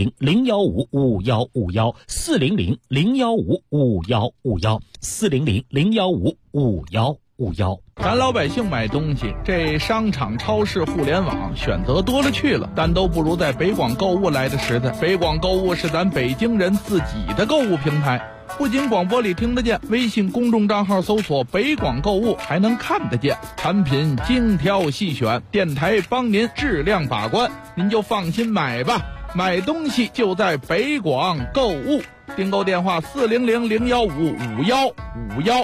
400-015-5151，400-015-5151，400-015-5151。 咱老百姓买东西，这商场、超市、互联网选择多了去了，但都不如在北广购物来的实在。北广购物是咱北京人自己的购物平台，不仅广播里听得见，微信公众账号搜索北广购物还能看得见，产品精挑细选，电台帮您质量把关，您就放心买吧。买东西就在北广购物，订购电话400-015-5151。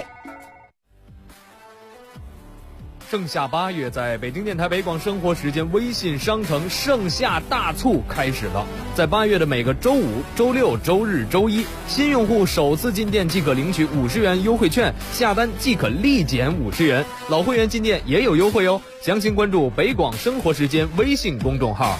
盛夏8月，在北京电台北广生活时间微信商城盛夏大促开始了。在8月的每个周五、周六、周日、周一，新用户首次进店即可领取50元优惠券，下单即可立减50元。老会员进店也有优惠哦。详情关注北广生活时间微信公众号。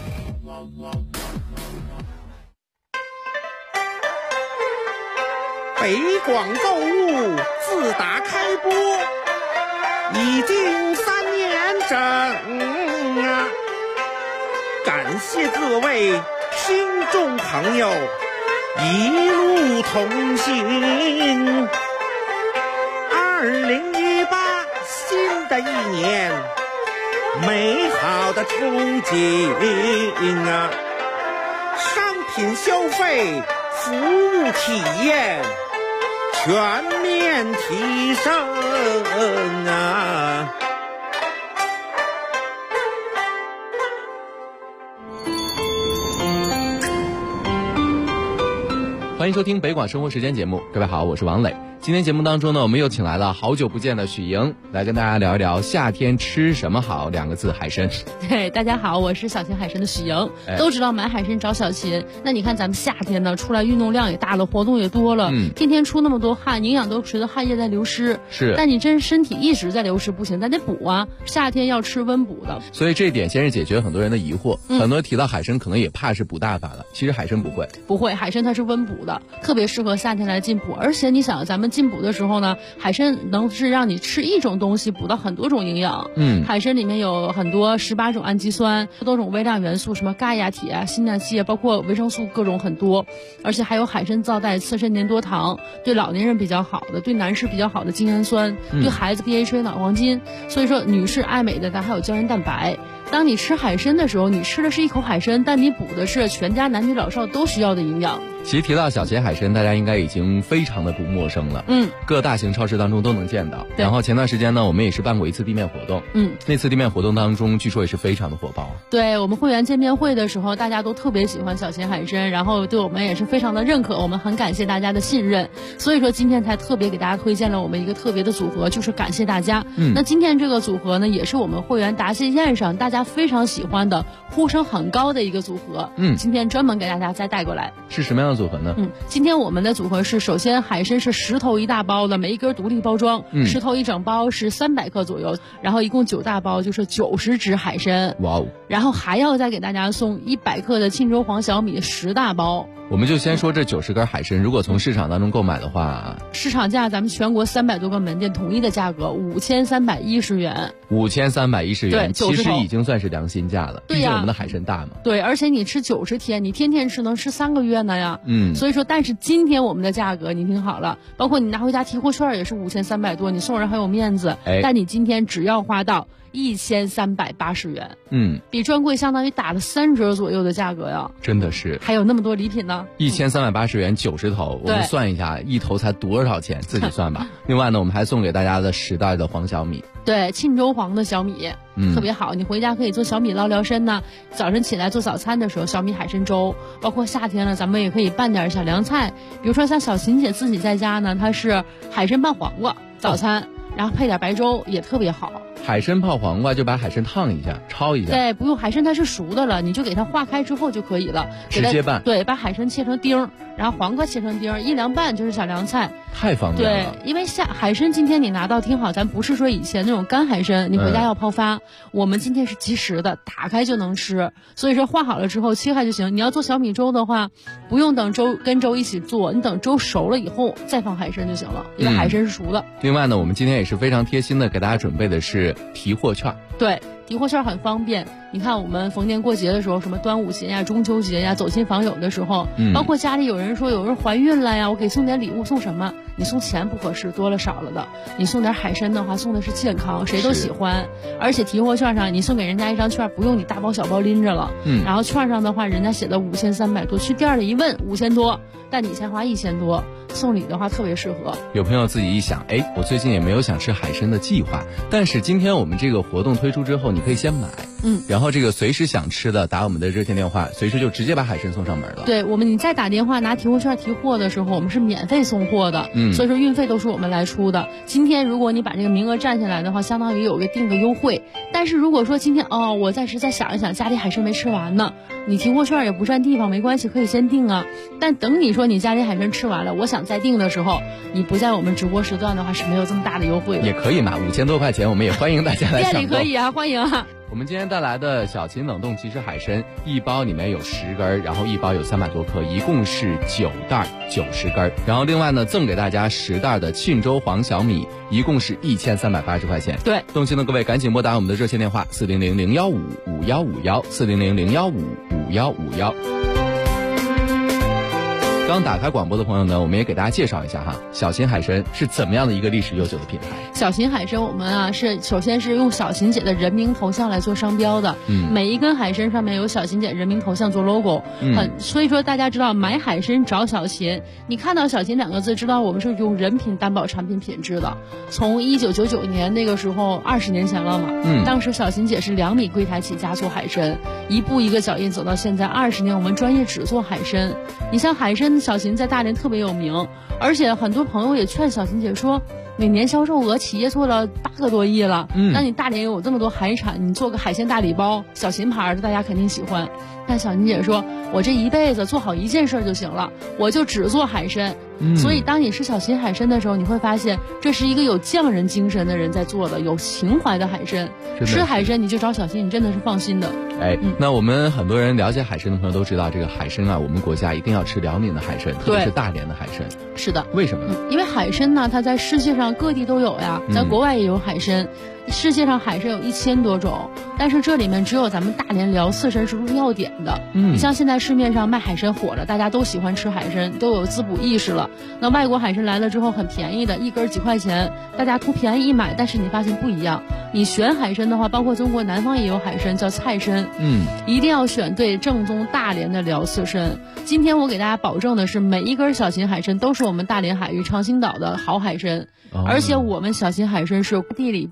北广购物自打开播已经3年整啊！感谢各位听众朋友一路同行。2018新的一年，美好的憧憬啊！商品消费、服务体验全面提升啊！ 欢迎收听北广生活时间节目，各位好，我是王磊。今天节目当中呢，我们又请来了好久不见的许莹，来跟大家聊一聊夏天吃什么好2个字，海参。 对，大家好，我是小秦海参的许莹。都知道买海参找小秦，那你看咱们夏天呢，出来运动量也大了，活动也多了，天天出那么多汗，营养都随着汗液在流失。 是， 但你真身体一直在流失不行，咱得补啊。夏天要吃温补的。 所以这一点先是解决很多人的疑惑，很多人提到海参可能也怕是补大发了，其实海参不会。 不会，海参它是温补的，特别适合夏天来进补。而且你想，咱们进补的时候呢，海参能是让你吃一种东西补到很多种营养。海参里面有很多18种氨基酸，多种微量元素，什么钙呀、铁啊、锌啊、硒啊，包括维生素各种很多。而且还有海参皂带次肾粘多糖，对老年人比较好的，对男士比较好的精氨酸，对孩子 DHA 脑黄金。所以说，女士爱美的，它还有胶原蛋白。当你吃海参的时候，你吃的是一口海参，但你补的是全家男女老少都需要的营养。 其实提到小秦海参，大家应该已经非常的不陌生了。各大型超市当中都能见到。然后前段时间呢，我们也是办过一次地面活动。那次地面活动当中，据说也是非常的火爆。 对，我们会员见面会的时候，大家都特别喜欢小秦海参，然后对我们也是非常的认可，我们很感谢大家的信任。所以说今天才特别给大家推荐了我们一个特别的组合，就是感谢大家。那今天这个组合呢，也是我们会员答谢宴上大家非常喜欢的、呼声很高的一个组合。今天专门给大家再带过来。 是什么样的的组合呢？ 今天我们的组合是，首先海参是10头1大包的，每一根独立包装，10头1整包是300克左右，然后一共9大包就是90只海参。 哇哦！ 然后还要再给大家送100克的沁州黄小米10大包。 我们就先说这90根海参，如果从市场当中购买的话， 市场价咱们全国300多个门店统一的价格5310元。 5310元， 对， 其实已经算是良心价了。 对呀， 毕竟我们的海参大嘛。 对，而且你吃90天，你天天吃能吃3个月呢呀。所以说，但是今天我们的价格你听好了，包括你拿回家提货券也是5300多，你送人很有面子。但你今天只要花到1380元，比专柜相当于打了3折左右的价格呀， 真的是， 还有那么多礼品呢。 1380元90头，我们算一下，一头才多少钱，自己算吧。另外呢，我们还送给大家的10袋的黄小米， 对，沁州黄的小米，特别好，你回家可以做小米捞聊参呢。早晨起来做早餐的时候，小米海参粥，包括夏天了，咱们也可以拌点小凉菜，比如说像小琴姐自己在家呢，她是海参拌黄瓜早餐，然后配点白粥也特别好。 海参泡黄瓜就把海参烫一下，焯一下。 对，不用，海参它是熟的了，你就给它化开之后就可以了。 直接拌。 对，把海参切成丁，然后黄瓜切成丁，一凉拌就是小凉菜。 太方便了。 对，因为海参今天你拿到听好，咱不是说以前那种干海参，你回家要泡发，我们今天是即食的，打开就能吃。所以说化好了之后切开就行。你要做小米粥的话，不用等粥跟粥一起做，你等粥熟了以后再放海参就行了，因为海参是熟的。 另外呢，我们今天也是非常贴心的给大家准备的是提货券。 对，提货券很方便。你看我们逢年过节的时候，什么端午节呀、中秋节呀，走亲访友的时候，包括家里有人说有人怀孕了呀，我给送点礼物，送什么？你送钱不合适，多了少了的。你送点海参的话，送的是健康，谁都喜欢。而且提货券上你送给人家一张券，不用你大包小包拎着了。然后券上的话，人家写的5300多，去店里一问5000多，但你先花1000多，送礼的话特别适合。 有朋友自己一想，我最近也没有想吃海参的计划，但是今天我们这个活动推出之后，你可以先买。然后这个随时想吃的打我们的热线电话，随时就直接把海参送上门了。 对，你再打电话拿提货券提货的时候，我们是免费送货的，所以说运费都是我们来出的。今天如果你把这个名额占下来的话，相当于有个定个优惠。但是如果说今天我暂时再想一想，家里海参没吃完呢，你提货券也不占地方，没关系，可以先定啊。但等你说你家里海参吃完了，我想再定的时候，你不在我们直播时段的话是没有这么大的优惠的。 也可以嘛，5000多块钱，我们也欢迎大家来抢购。 店里可以啊，欢迎啊。 我们今天带来的小秦冷冻即食海参，一包里面有10根，然后一包有300多克，一共是9袋90根。然后另外呢，赠给大家10袋的沁州黄小米，一共是1380块钱。 对， 动心的各位赶紧拨打我们的热线电话400-015-5151，400-015-5151。刚打开广播的朋友呢，我们也给大家介绍一下哈，小秦海参是怎么样的一个历史悠久的品牌。 小秦海参我们是首先是用小秦姐的人名头像来做商标的，每一根海参上面有小秦姐人名头像做 logo，所以说大家知道买海参找小秦，你看到小秦2个字，知道我们是用人品担保产品品质的。从1999年那个时候20年前了嘛，当时小秦姐是2米柜台起家做海参，一步一个脚印走到现在20年，我们专业只做海参。你像海参小秦在大连特别有名，而且很多朋友也劝小秦姐说，每年销售额企业做了8个多亿了，那你大连有这么多海产，你做个海鲜大礼包，小秦牌的大家肯定喜欢。但小秦姐说，我这一辈子做好一件事就行了，我就只做海参。所以当你吃小秦海参的时候，你会发现这是一个有匠人精神的人在做的，有情怀的海参。吃海参你就找小秦，你真的是放心的。 那我们很多人了解海参的朋友都知道，这个海参啊，我们国家一定要吃辽宁的海参，特别是大连的海参。 是的。 为什么呢？ 因为海参呢，它在世界上各地都有呀，在国外也有海参。世界上海参有1000多种，但是这里面只有咱们大连辽刺参是入药典的。你像现在市面上卖海参火了，大家都喜欢吃海参，都有滋补意识了。那外国海参来了之后很便宜的，一根几块钱，大家图便宜一买，但是你发现不一样。你选海参的话，包括中国南方也有海参叫菜参，一定要选对正宗大连的辽刺参。今天我给大家保证的是，每一根小秦海参都是我们大连海域长兴岛的好海参，而且我们小秦海参是地理标志认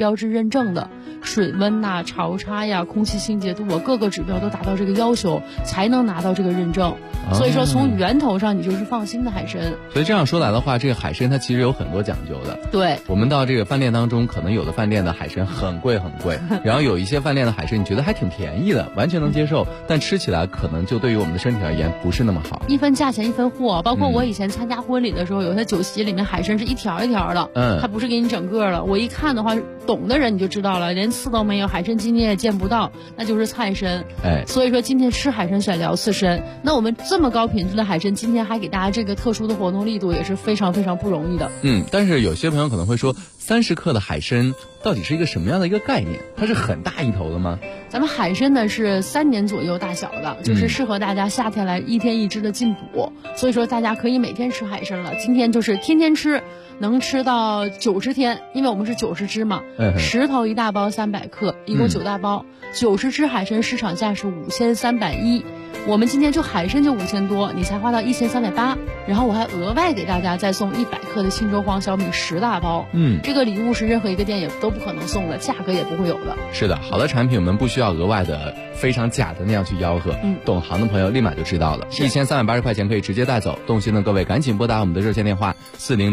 认证的，水温呐、潮差呀、空气清洁度啊，各个指标都达到这个要求，才能拿到这个认证。所以说从源头上你就是放心的海参。 所以这样说来的话，这个海参它其实有很多讲究的。 对， 我们到这个饭店当中，可能有的饭店的海参很贵很贵，然后有一些饭店的海参你觉得还挺便宜的，完全能接受，但吃起来可能就对于我们的身体而言不是那么好。 一分价钱一分货，包括我以前参加婚礼的时候，有些酒席里面海参是一条一条的，它不是给你整个的。我一看的话，懂的人你就知道了，连刺都没有，海参今天也见不到，那就是菜参。所以说今天吃海参选聊刺参，那我们这么高品质的海参，今天还给大家这个特殊的活动力度，也是非常非常不容易的。 但是有些朋友可能会说，30克的海参到底是一个什么样的一个概念？它是很大一头的吗？ 咱们海参呢是3年左右大小的，就是适合大家夏天来1天1只的进补，所以说大家可以每天吃海参了。今天就是天天吃，能吃到90天，因为我们是90只嘛，10头1大包300克，一共9大包，90只海参市场价是5310，我们今天就海参就5000多，你才花到1380，然后我还额外给大家再送100克的新洲黄小米10大包，这个礼物是任何一个店也都不可能送的，价格也不会有的。 是的，好的产品我们不需要额外的非常假的那样去吆喝，懂行的朋友立马就知道了，1380块钱可以直接带走。动心的各位赶紧拨打我们的热线电话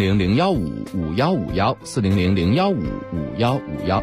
400-015-5151，400-015-5151。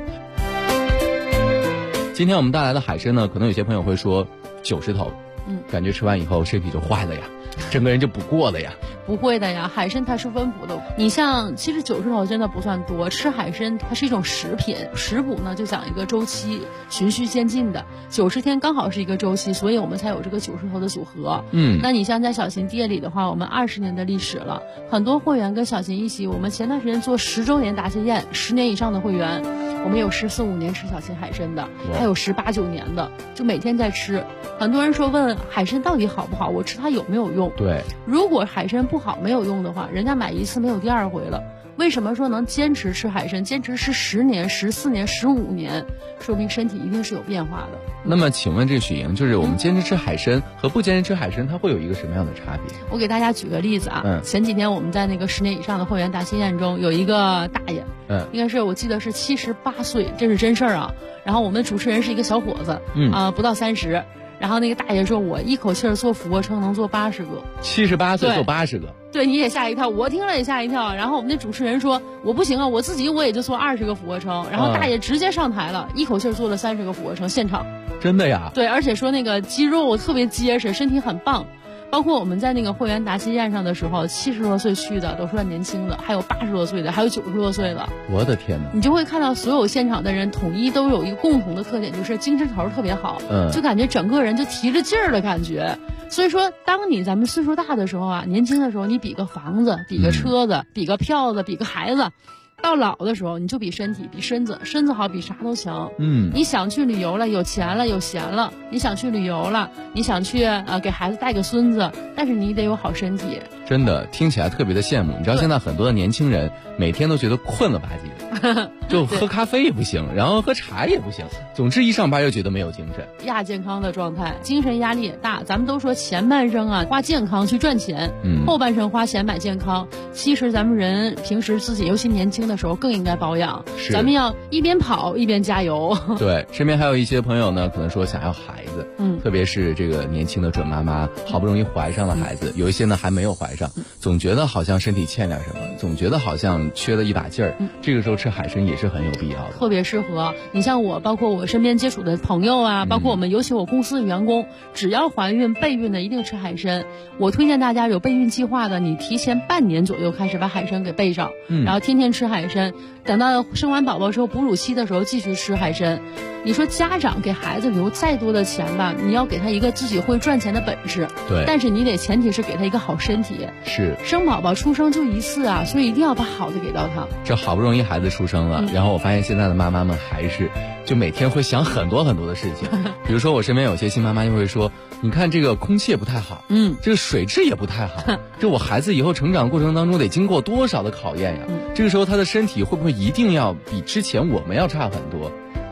今天我们带来的海参呢，可能有些朋友会说90头，感觉吃完以后身体就坏了呀，整个人就不过了呀。 不会的呀，海参它是温补的。你像其实90头真的不算多，吃海参它是一种食品，食补呢就讲一个周期，循序渐进的，90天刚好是一个周期，所以我们才有这个90头的组合。那你像在小琴店里的话，我们20年的历史了，很多会员跟小琴一起，我们前段时间做10周年答谢宴，10年以上的会员，我们有14、15年吃小琴海参的，还有18、19年的，就每天在吃。很多人说问海参到底好不好，我吃它有没有用？ 对， 如果海参不好没有用的话，人家买一次没有第二回了。为什么说能坚持吃海参，坚持吃10年、14年、15年，说明身体一定是有变化的。 那么请问这许莹，就是我们坚持吃海参和不坚持吃海参，它会有一个什么样的差别？ 我给大家举个例子啊，前几天我们在那个10年以上的会员答谢宴中，有一个大爷，应该是我记得是78岁，这是真事儿啊。然后我们的主持人是一个小伙子，不到30。然后那个大爷说，我一口气做俯卧撑能做80个。 78岁做80个， 对，你也吓一跳，我听了也吓一跳。然后我们那主持人说，我不行啊，我自己我也就做20个俯卧撑。然后大爷直接上台了，一口气做了30个俯卧撑，现场。 真的呀？ 对，而且说那个肌肉特别结实，身体很棒。包括我们在那个会员答谢宴上的时候，70多岁去的都算年轻的，还有80多岁的，还有90多岁的。 我的天哪！ 你就会看到所有现场的人统一都有一个共同的特点，就是精神头特别好，就感觉整个人就提着劲儿的感觉。所以说，当咱们岁数大的时候啊，年轻的时候，你比个房子，比个车子，比个票子，比个孩子。到老的时候，你就比身体，比身子好，比啥都强。你想去旅游了，有钱了，有闲了，你想去旅游了，你想去给孩子带个孙子，但是你得有好身体。 真的听起来特别的羡慕。你知道现在很多的年轻人每天都觉得困了吧唧的，就喝咖啡也不行，然后喝茶也不行，总之一上班就觉得没有精神， 亚健康的状态，精神压力也大。咱们都说前半生啊花健康去赚钱，后半生花钱买健康。其实咱们人平时自己尤其年轻的时候更应该保养，咱们要一边跑一边加油。 对，身边还有一些朋友呢，可能说想要孩子，特别是这个年轻的准妈妈，好不容易怀上了孩子，有一些呢还没有怀上，总觉得好像身体欠点什么，总觉得好像缺了一把劲儿，这个时候吃海参也是很有必要的， 特别适合。你像我，包括我身边接触的朋友啊，包括我们尤其我公司的员工，只要怀孕备孕的一定吃海参。我推荐大家有备孕计划的，你提前半年左右开始把海参给备上，然后天天吃海参，等到生完宝宝之后哺乳期的时候继续吃海参。你说家长给孩子留再多的钱吧，你要给他一个自己会赚钱的本事， 对， 但是你得前提是给他一个好身体。 是， 生宝宝出生就一次啊，所以一定要把好的给到他。 这好不容易孩子出生了，然后我发现现在的妈妈们还是就每天会想很多很多的事情，比如说我身边有些新妈妈就会说，你看这个空气也不太好，这个水质也不太好，这我孩子以后成长过程当中得经过多少的考验呀？这个时候他的身体会不会一定要比之前我们要差很多？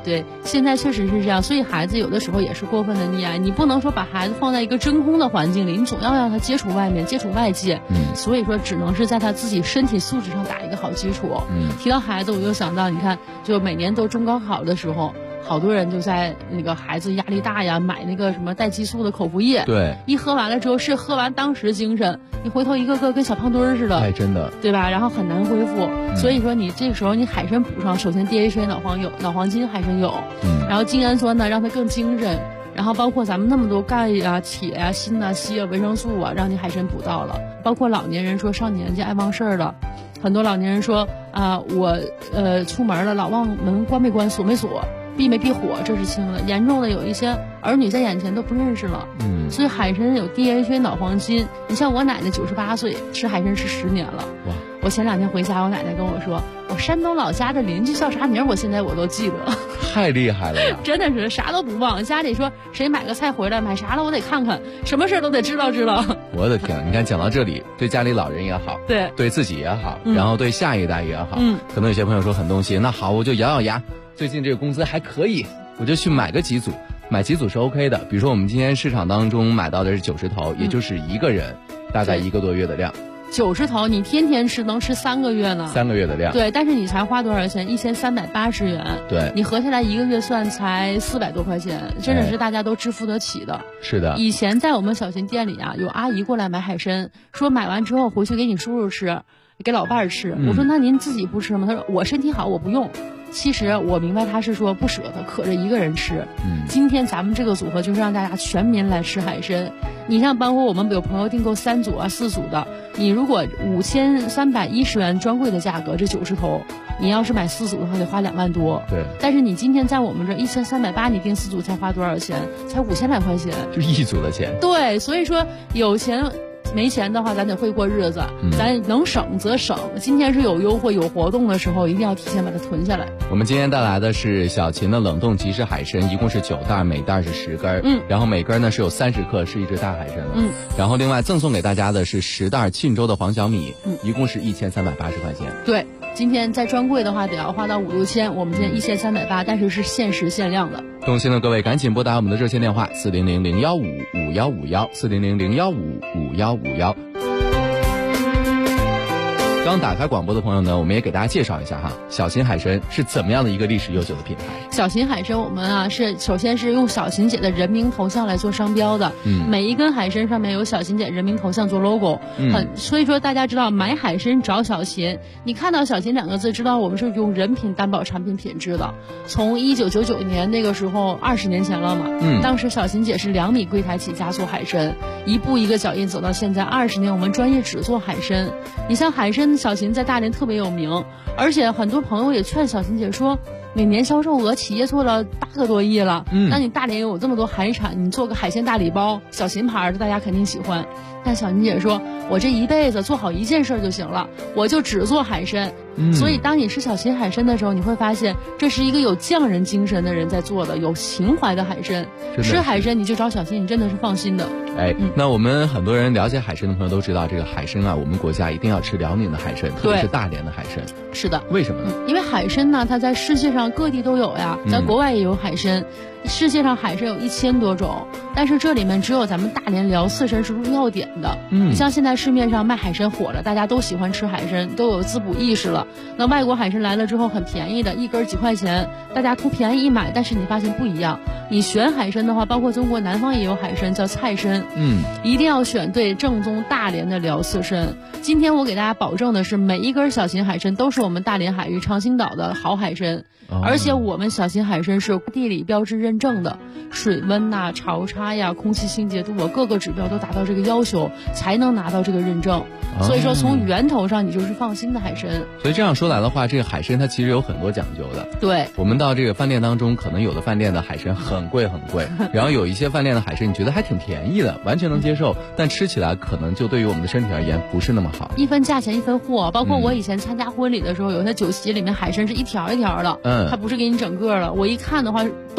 对，现在确实是这样，所以孩子有的时候也是过分的溺爱，你不能说把孩子放在一个真空的环境里，你总要让他接触外面，接触外界。所以说只能是在他自己身体素质上打一个好基础。提到孩子，我就想到，你看，就每年都中高考的时候，好多人就在那个孩子压力大呀，买那个什么带激素的口服液。 对， 一喝完了之后是喝完当时精神，你回头一个个跟小胖墩儿似的。 哎，真的， 对吧？然后很难恢复。所以说你这个时候你海参补上，首先 DHA 脑黄金海参有，然后精氨酸呢让它更精神。然后包括咱们那么多钙呀、铁呀、锌啊、硒啊、维生素啊，让你海参补到了。包括老年人说上年纪爱忘事儿了，很多老年人说我出门了老忘门关没关锁没锁，闭没闭火，这是轻的。严重的有一些儿女在眼前都不认识了。所以海参有 DHA 脑黄金。你像我奶奶98岁，吃海参吃10年了。哇！我前2天回家，我奶奶跟我说，我山东老家的邻居叫啥名，我现在我都记得。 太厉害了呀！ 真的是啥都不忘。家里说谁买个菜回来，买啥了我得看看，什么事都得知道。 我的天，你看讲到这里，对家里老人也好，对自己也好，然后对下一代也好，可能有些朋友说很动心，那好，我就咬咬牙，最近这个工资还可以，我就去买个几组。买几组是 OK 的，比如说我们今天市场当中买到的是90头，也就是一个人大概1个多月的量。 90头你天天吃能吃3个月呢？3 个月的量。 对，但是你才花多少钱？1380元。 对， 你合下来1个月算才400多块钱，真的是大家都支付得起的。 是的。 以前在我们小型店里啊，有阿姨过来买海参，说买完之后回去给你叔叔吃，给老伴儿吃。我说那您自己不吃吗？他说我身体好，我不用。其实我明白他是说不舍得，可着一个人吃。今天咱们这个组合就是让大家全民来吃海参。你像包括我们有朋友订购3组啊、4组的，你如果5310元专柜的价格，这90头，你要是买4组的话得花2万多。 对。 但是你今天在我们这1380，你订4组才花多少钱？才5000来块钱。 就1组的钱。 对，所以说有钱。没钱的话，咱得会过日子，咱能省则省。今天是有优惠、有活动的时候，一定要提前把它囤下来。 我们今天带来的是小秦的冷冻即食海参，一共是9袋，每袋是10根，然后每根呢是有30克，是一只大海参了。然后另外赠送给大家的是10袋沁州的黄小米，一共是1380块钱。 对，今天在专柜的话得要花到5、6千，我们今天1380，但是是限时限量的。 动心的各位赶紧拨打我们的热线电话400-015-5151，400-015-5151。刚打开广播的朋友呢，我们也给大家介绍一下哈，小秦海参是怎么样的一个历史悠久的品牌。 小秦海参我们是首先是用小秦姐的人名头像来做商标的，每一根海参上面有小秦姐人名头像做 logo，所以说大家知道买海参找小秦，你看到小秦2个字，知道我们是用人品担保产品品质的。从1999年那个时候20年前了嘛，当时小秦姐是2米柜台起家做海参，一步一个脚印走到现在20年，我们专业只做海参。你像海参小秦在大连特别有名，而且很多朋友也劝小秦姐说，每年销售额企业做了8个多亿了，那你大连有这么多海产，你做个海鲜大礼包，小秦牌的大家肯定喜欢。但小秦姐说，我这一辈子做好一件事就行了，我就只做海参。所以当你吃小秦海参的时候，你会发现这是一个有匠人精神的人在做的，有情怀的海参。吃海参你就找小秦，你真的是放心的。 那我们很多人了解海参的朋友都知道，这个海参啊，我们国家一定要吃辽宁的海参，特别是大连的海参。 是的。 为什么呢？ 因为海参呢，它在世界上各地都有呀，在国外也有海参。世界上海参有1000多种，但是这里面只有咱们大连辽四参是入药典的。你像现在市面上卖海参火了，大家都喜欢吃海参，都有滋补意识了。那外国海参来了之后很便宜的，一根几块钱，大家图便宜一买，但是你发现不一样。你选海参的话，包括中国南方也有海参叫菜参，一定要选对正宗大连的辽四参。今天我给大家保证的是，每一根小秦海参都是我们大连海域长兴岛的好海参。而且我们小秦海参是地理标志认证的，水温呐、潮差呀、空气清洁度各个指标都达到这个要求，才能拿到这个认证。所以说从源头上你就是放心的海参。 所以这样说来的话，这个海参它其实有很多讲究的。 对， 我们到这个饭店当中，可能有的饭店的海参很贵很贵，然后有一些饭店的海参你觉得还挺便宜的，完全能接受，但吃起来可能就对于我们的身体而言不是那么好。 一分价钱一分货，包括我以前参加婚礼的时候，有些酒席里面海参是一条一条的，它不是给你整个的。我一看的话，懂的人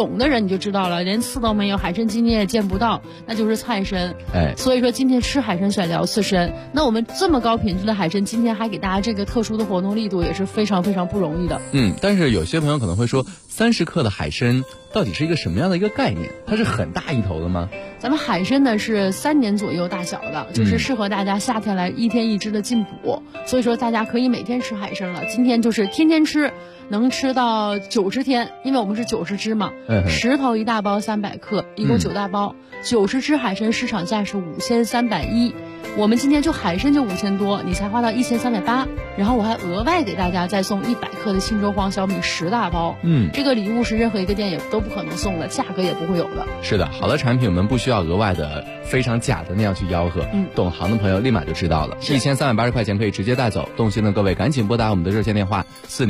你就知道了，连刺都没有，海参今天也见不到，那就是菜参。所以说今天吃海参选聊刺参，那我们这么高品质的海参，今天还给大家这个特殊的活动力度，也是非常非常不容易的。 但是有些朋友可能会说，30克的海参到底是一个什么样的一个概念？它是很大一头的吗？ 咱们海参呢是3年左右大小的，就是适合大家夏天来1天1只的进补，所以说大家可以每天吃海参了。今天就是天天吃，能吃到90天，因为我们是90只嘛，10头1大包300克，一共9大包，90只海参市场价是5310，我们今天就海参就5000多，你才花到1380，然后我还额外给大家再送100克的岷州黄小米10大包，这个礼物是任何一个店也都不可能送的，价格也不会有的。 是的，好的产品我们不需要额外的非常假的那样去吆喝，懂行的朋友立马就知道了，1380块钱可以直接带走。动心的各位赶紧拨打我们的热线电话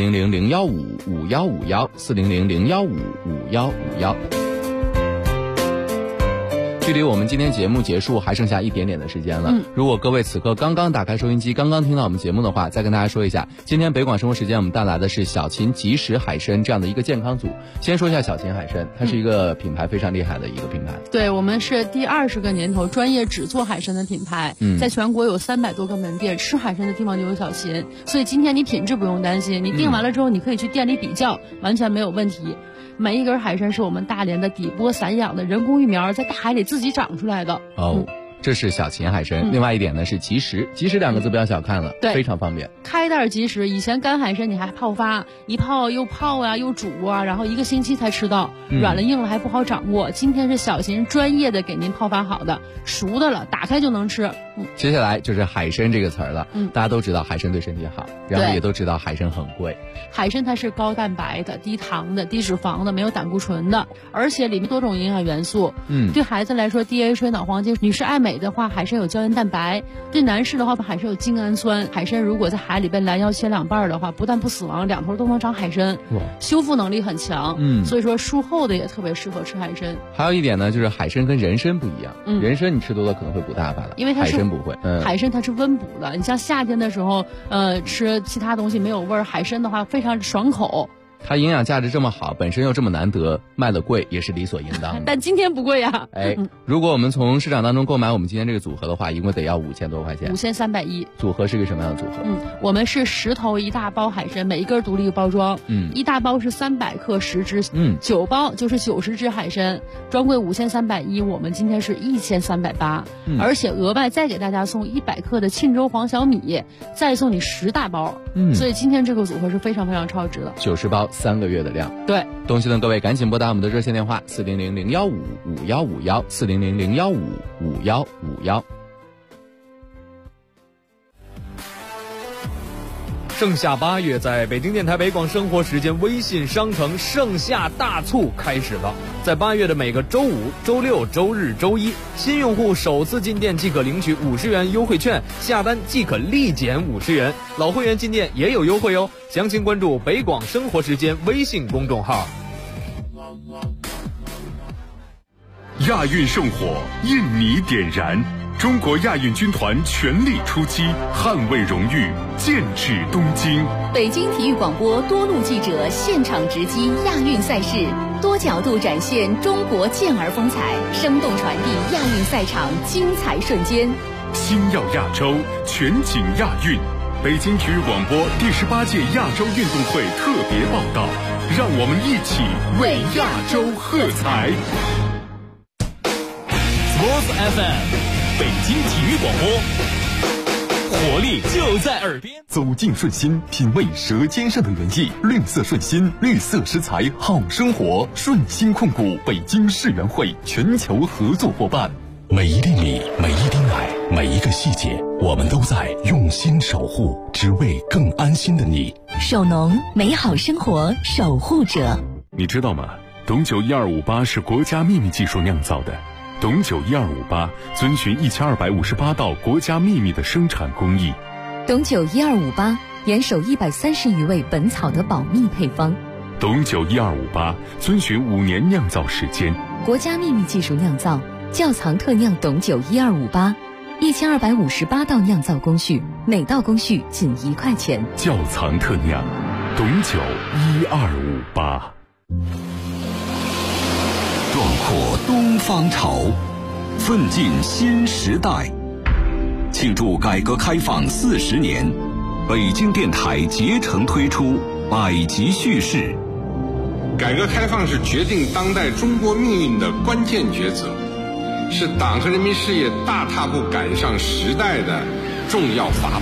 400-015-5151，400-015-5151。距离我们今天节目结束还剩下一点点的时间了。如果各位此刻刚刚打开收音机，刚刚听到我们节目的话，再跟大家说一下，今天北广生活时间我们带来的是小秦即食海参这样的一个健康组。先说一下小秦海参，它是一个品牌非常厉害的一个品牌。 对，我们是第20个年头专业只做海参的品牌，在全国有300多个门店，吃海参的地方就有小秦，所以今天你品质不用担心，你订完了之后你可以去店里比较，完全没有问题。每一根海参是我们大连的底波散养的人工育苗，在大海里自己长出来的。 这是小秦海参。另外一点呢是即食，2个字不要小看了，非常方便。 开袋即食，以前干海参你还泡发，一泡又泡啊又煮啊，然后1个星期才吃到，软了硬了还不好掌握。今天是小秦专业的给您泡发好的，熟的了，打开就能吃。 接下来就是海参这个词儿了。大家都知道海参对身体好，然后也都知道海参很贵。 海参它是高蛋白的、低糖的、低脂肪的，没有胆固醇的，而且里面多种营养元素。对孩子来说 DHA 脑黄金，女士爱美的话，海参有胶原蛋白；对男士的话，海参有精氨酸。海参如果在海里被拦腰切2半的话，不但不死亡，2头都能长海参，修复能力很强。所以说术后的也特别适合吃海参。 还有一点呢，就是海参跟人参不一样。人参你吃多了可能会补大发了， 因为它是海参不会。 海参它是温补的，你像夏天的时候，吃其他东西没有味儿，海参的话非常爽口。 它营养价值这么好，本身又这么难得，卖的贵也是理所应当的。 但今天不贵呀。 如果我们从市场当中购买我们今天这个组合的话，一共得要5000多块钱。 5310。 组合是个什么样的组合？ 我们是10头1大包海参，每一根独立包装。1大包是300克10只，9包就是90只海参，专柜5310，我们今天是1380，而且额外再给大家送100克的岷州黄小米，再送你10大包。所以今天这个组合是非常非常超值的。 90包3个月的量。 对， 东西的各位赶紧拨打我们的热线电话400-015-5151，400-015-5151。 盛夏8月，在北京电台北广生活时间微信商城盛夏大促开始了。在8月的每个周5、周6、周日、周一，新用户首次进店即可领取50元优惠券，下单即可立减50元。老会员进店也有优惠哦，详情关注北广生活时间微信公众号。 亚运圣火，印尼点燃。中国亚运军团全力出击，捍卫荣誉，剑指东京。 北京体育广播多路记者现场直击亚运赛事，多角度展现中国健儿风采，生动传递亚运赛场精彩瞬间。 星耀亚洲，全景亚运。北京体育广播第18届亚洲运动会特别报道，让我们一起为亚洲喝彩。 Sports FM。北京体育广播，活力就在耳边。 走进顺心，品味舌尖上的原意。绿色顺心，绿色食材好生活。顺心控股北京世园会全球合作伙伴。 每一粒米，每一滴奶，每一个细节，我们都在用心守护，只为更安心的你。 手农，美好生活守护者。 你知道吗？董酒1258是国家秘密技术酿造的。董酒1258遵循1258道国家秘密的生产工艺。 董酒1258严守130余味本草的保密配方。 董酒1258遵循5年酿造时间， 国家秘密技术酿造，窖藏特酿董酒1258，1258道酿造工序，每道工序仅1块钱。 窖藏特酿，董酒1258。 壮阔东方潮，奋进新时代。庆祝改革开放40年，北京电台竭诚推出百集叙事。 改革开放是决定当代中国命运的关键抉择，是党和人民事业大踏步赶上时代的重要法宝。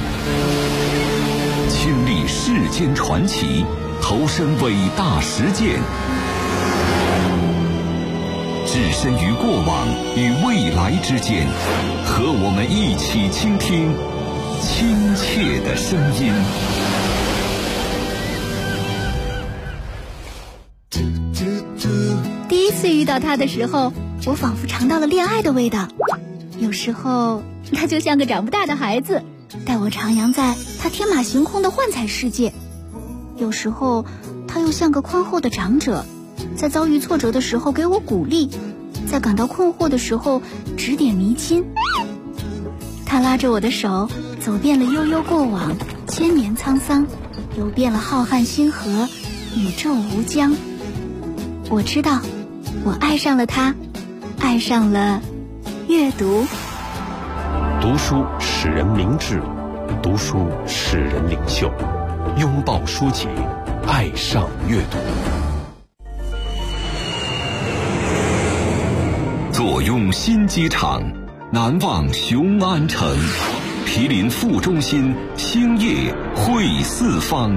亲历世间传奇，投身伟大实践，置身于过往与未来之间，和我们一起倾听亲切的声音。 第一次遇到他的时候，我仿佛尝到了恋爱的味道。有时候他就像个长不大的孩子，带我徜徉在他天马行空的幻彩世界；有时候他又像个宽厚的长者，在遭遇挫折的时候给我鼓励，在感到困惑的时候指点迷津。他拉着我的手，走遍了悠悠过往，千年沧桑，游遍了浩瀚星河，宇宙无疆。我知道，我爱上了他，爱上了阅读。 读书使人明智，读书使人领袖。拥抱书籍，爱上阅读。 坐拥新机场，难忘雄安城。毗邻副中心，兴业汇四方。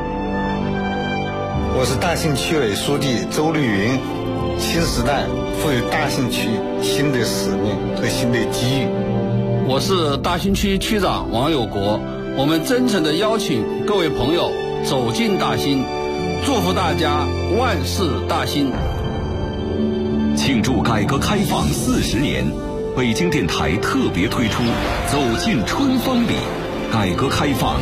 我是大兴区委书记周绿云。新时代赋予大兴区新的使命和新的机遇。 我是大兴区区长王有国。我们真诚地邀请各位朋友走进大兴，祝福大家万事大兴。 庆祝改革开放40年，北京电台特别推出《走进春风里》改革开放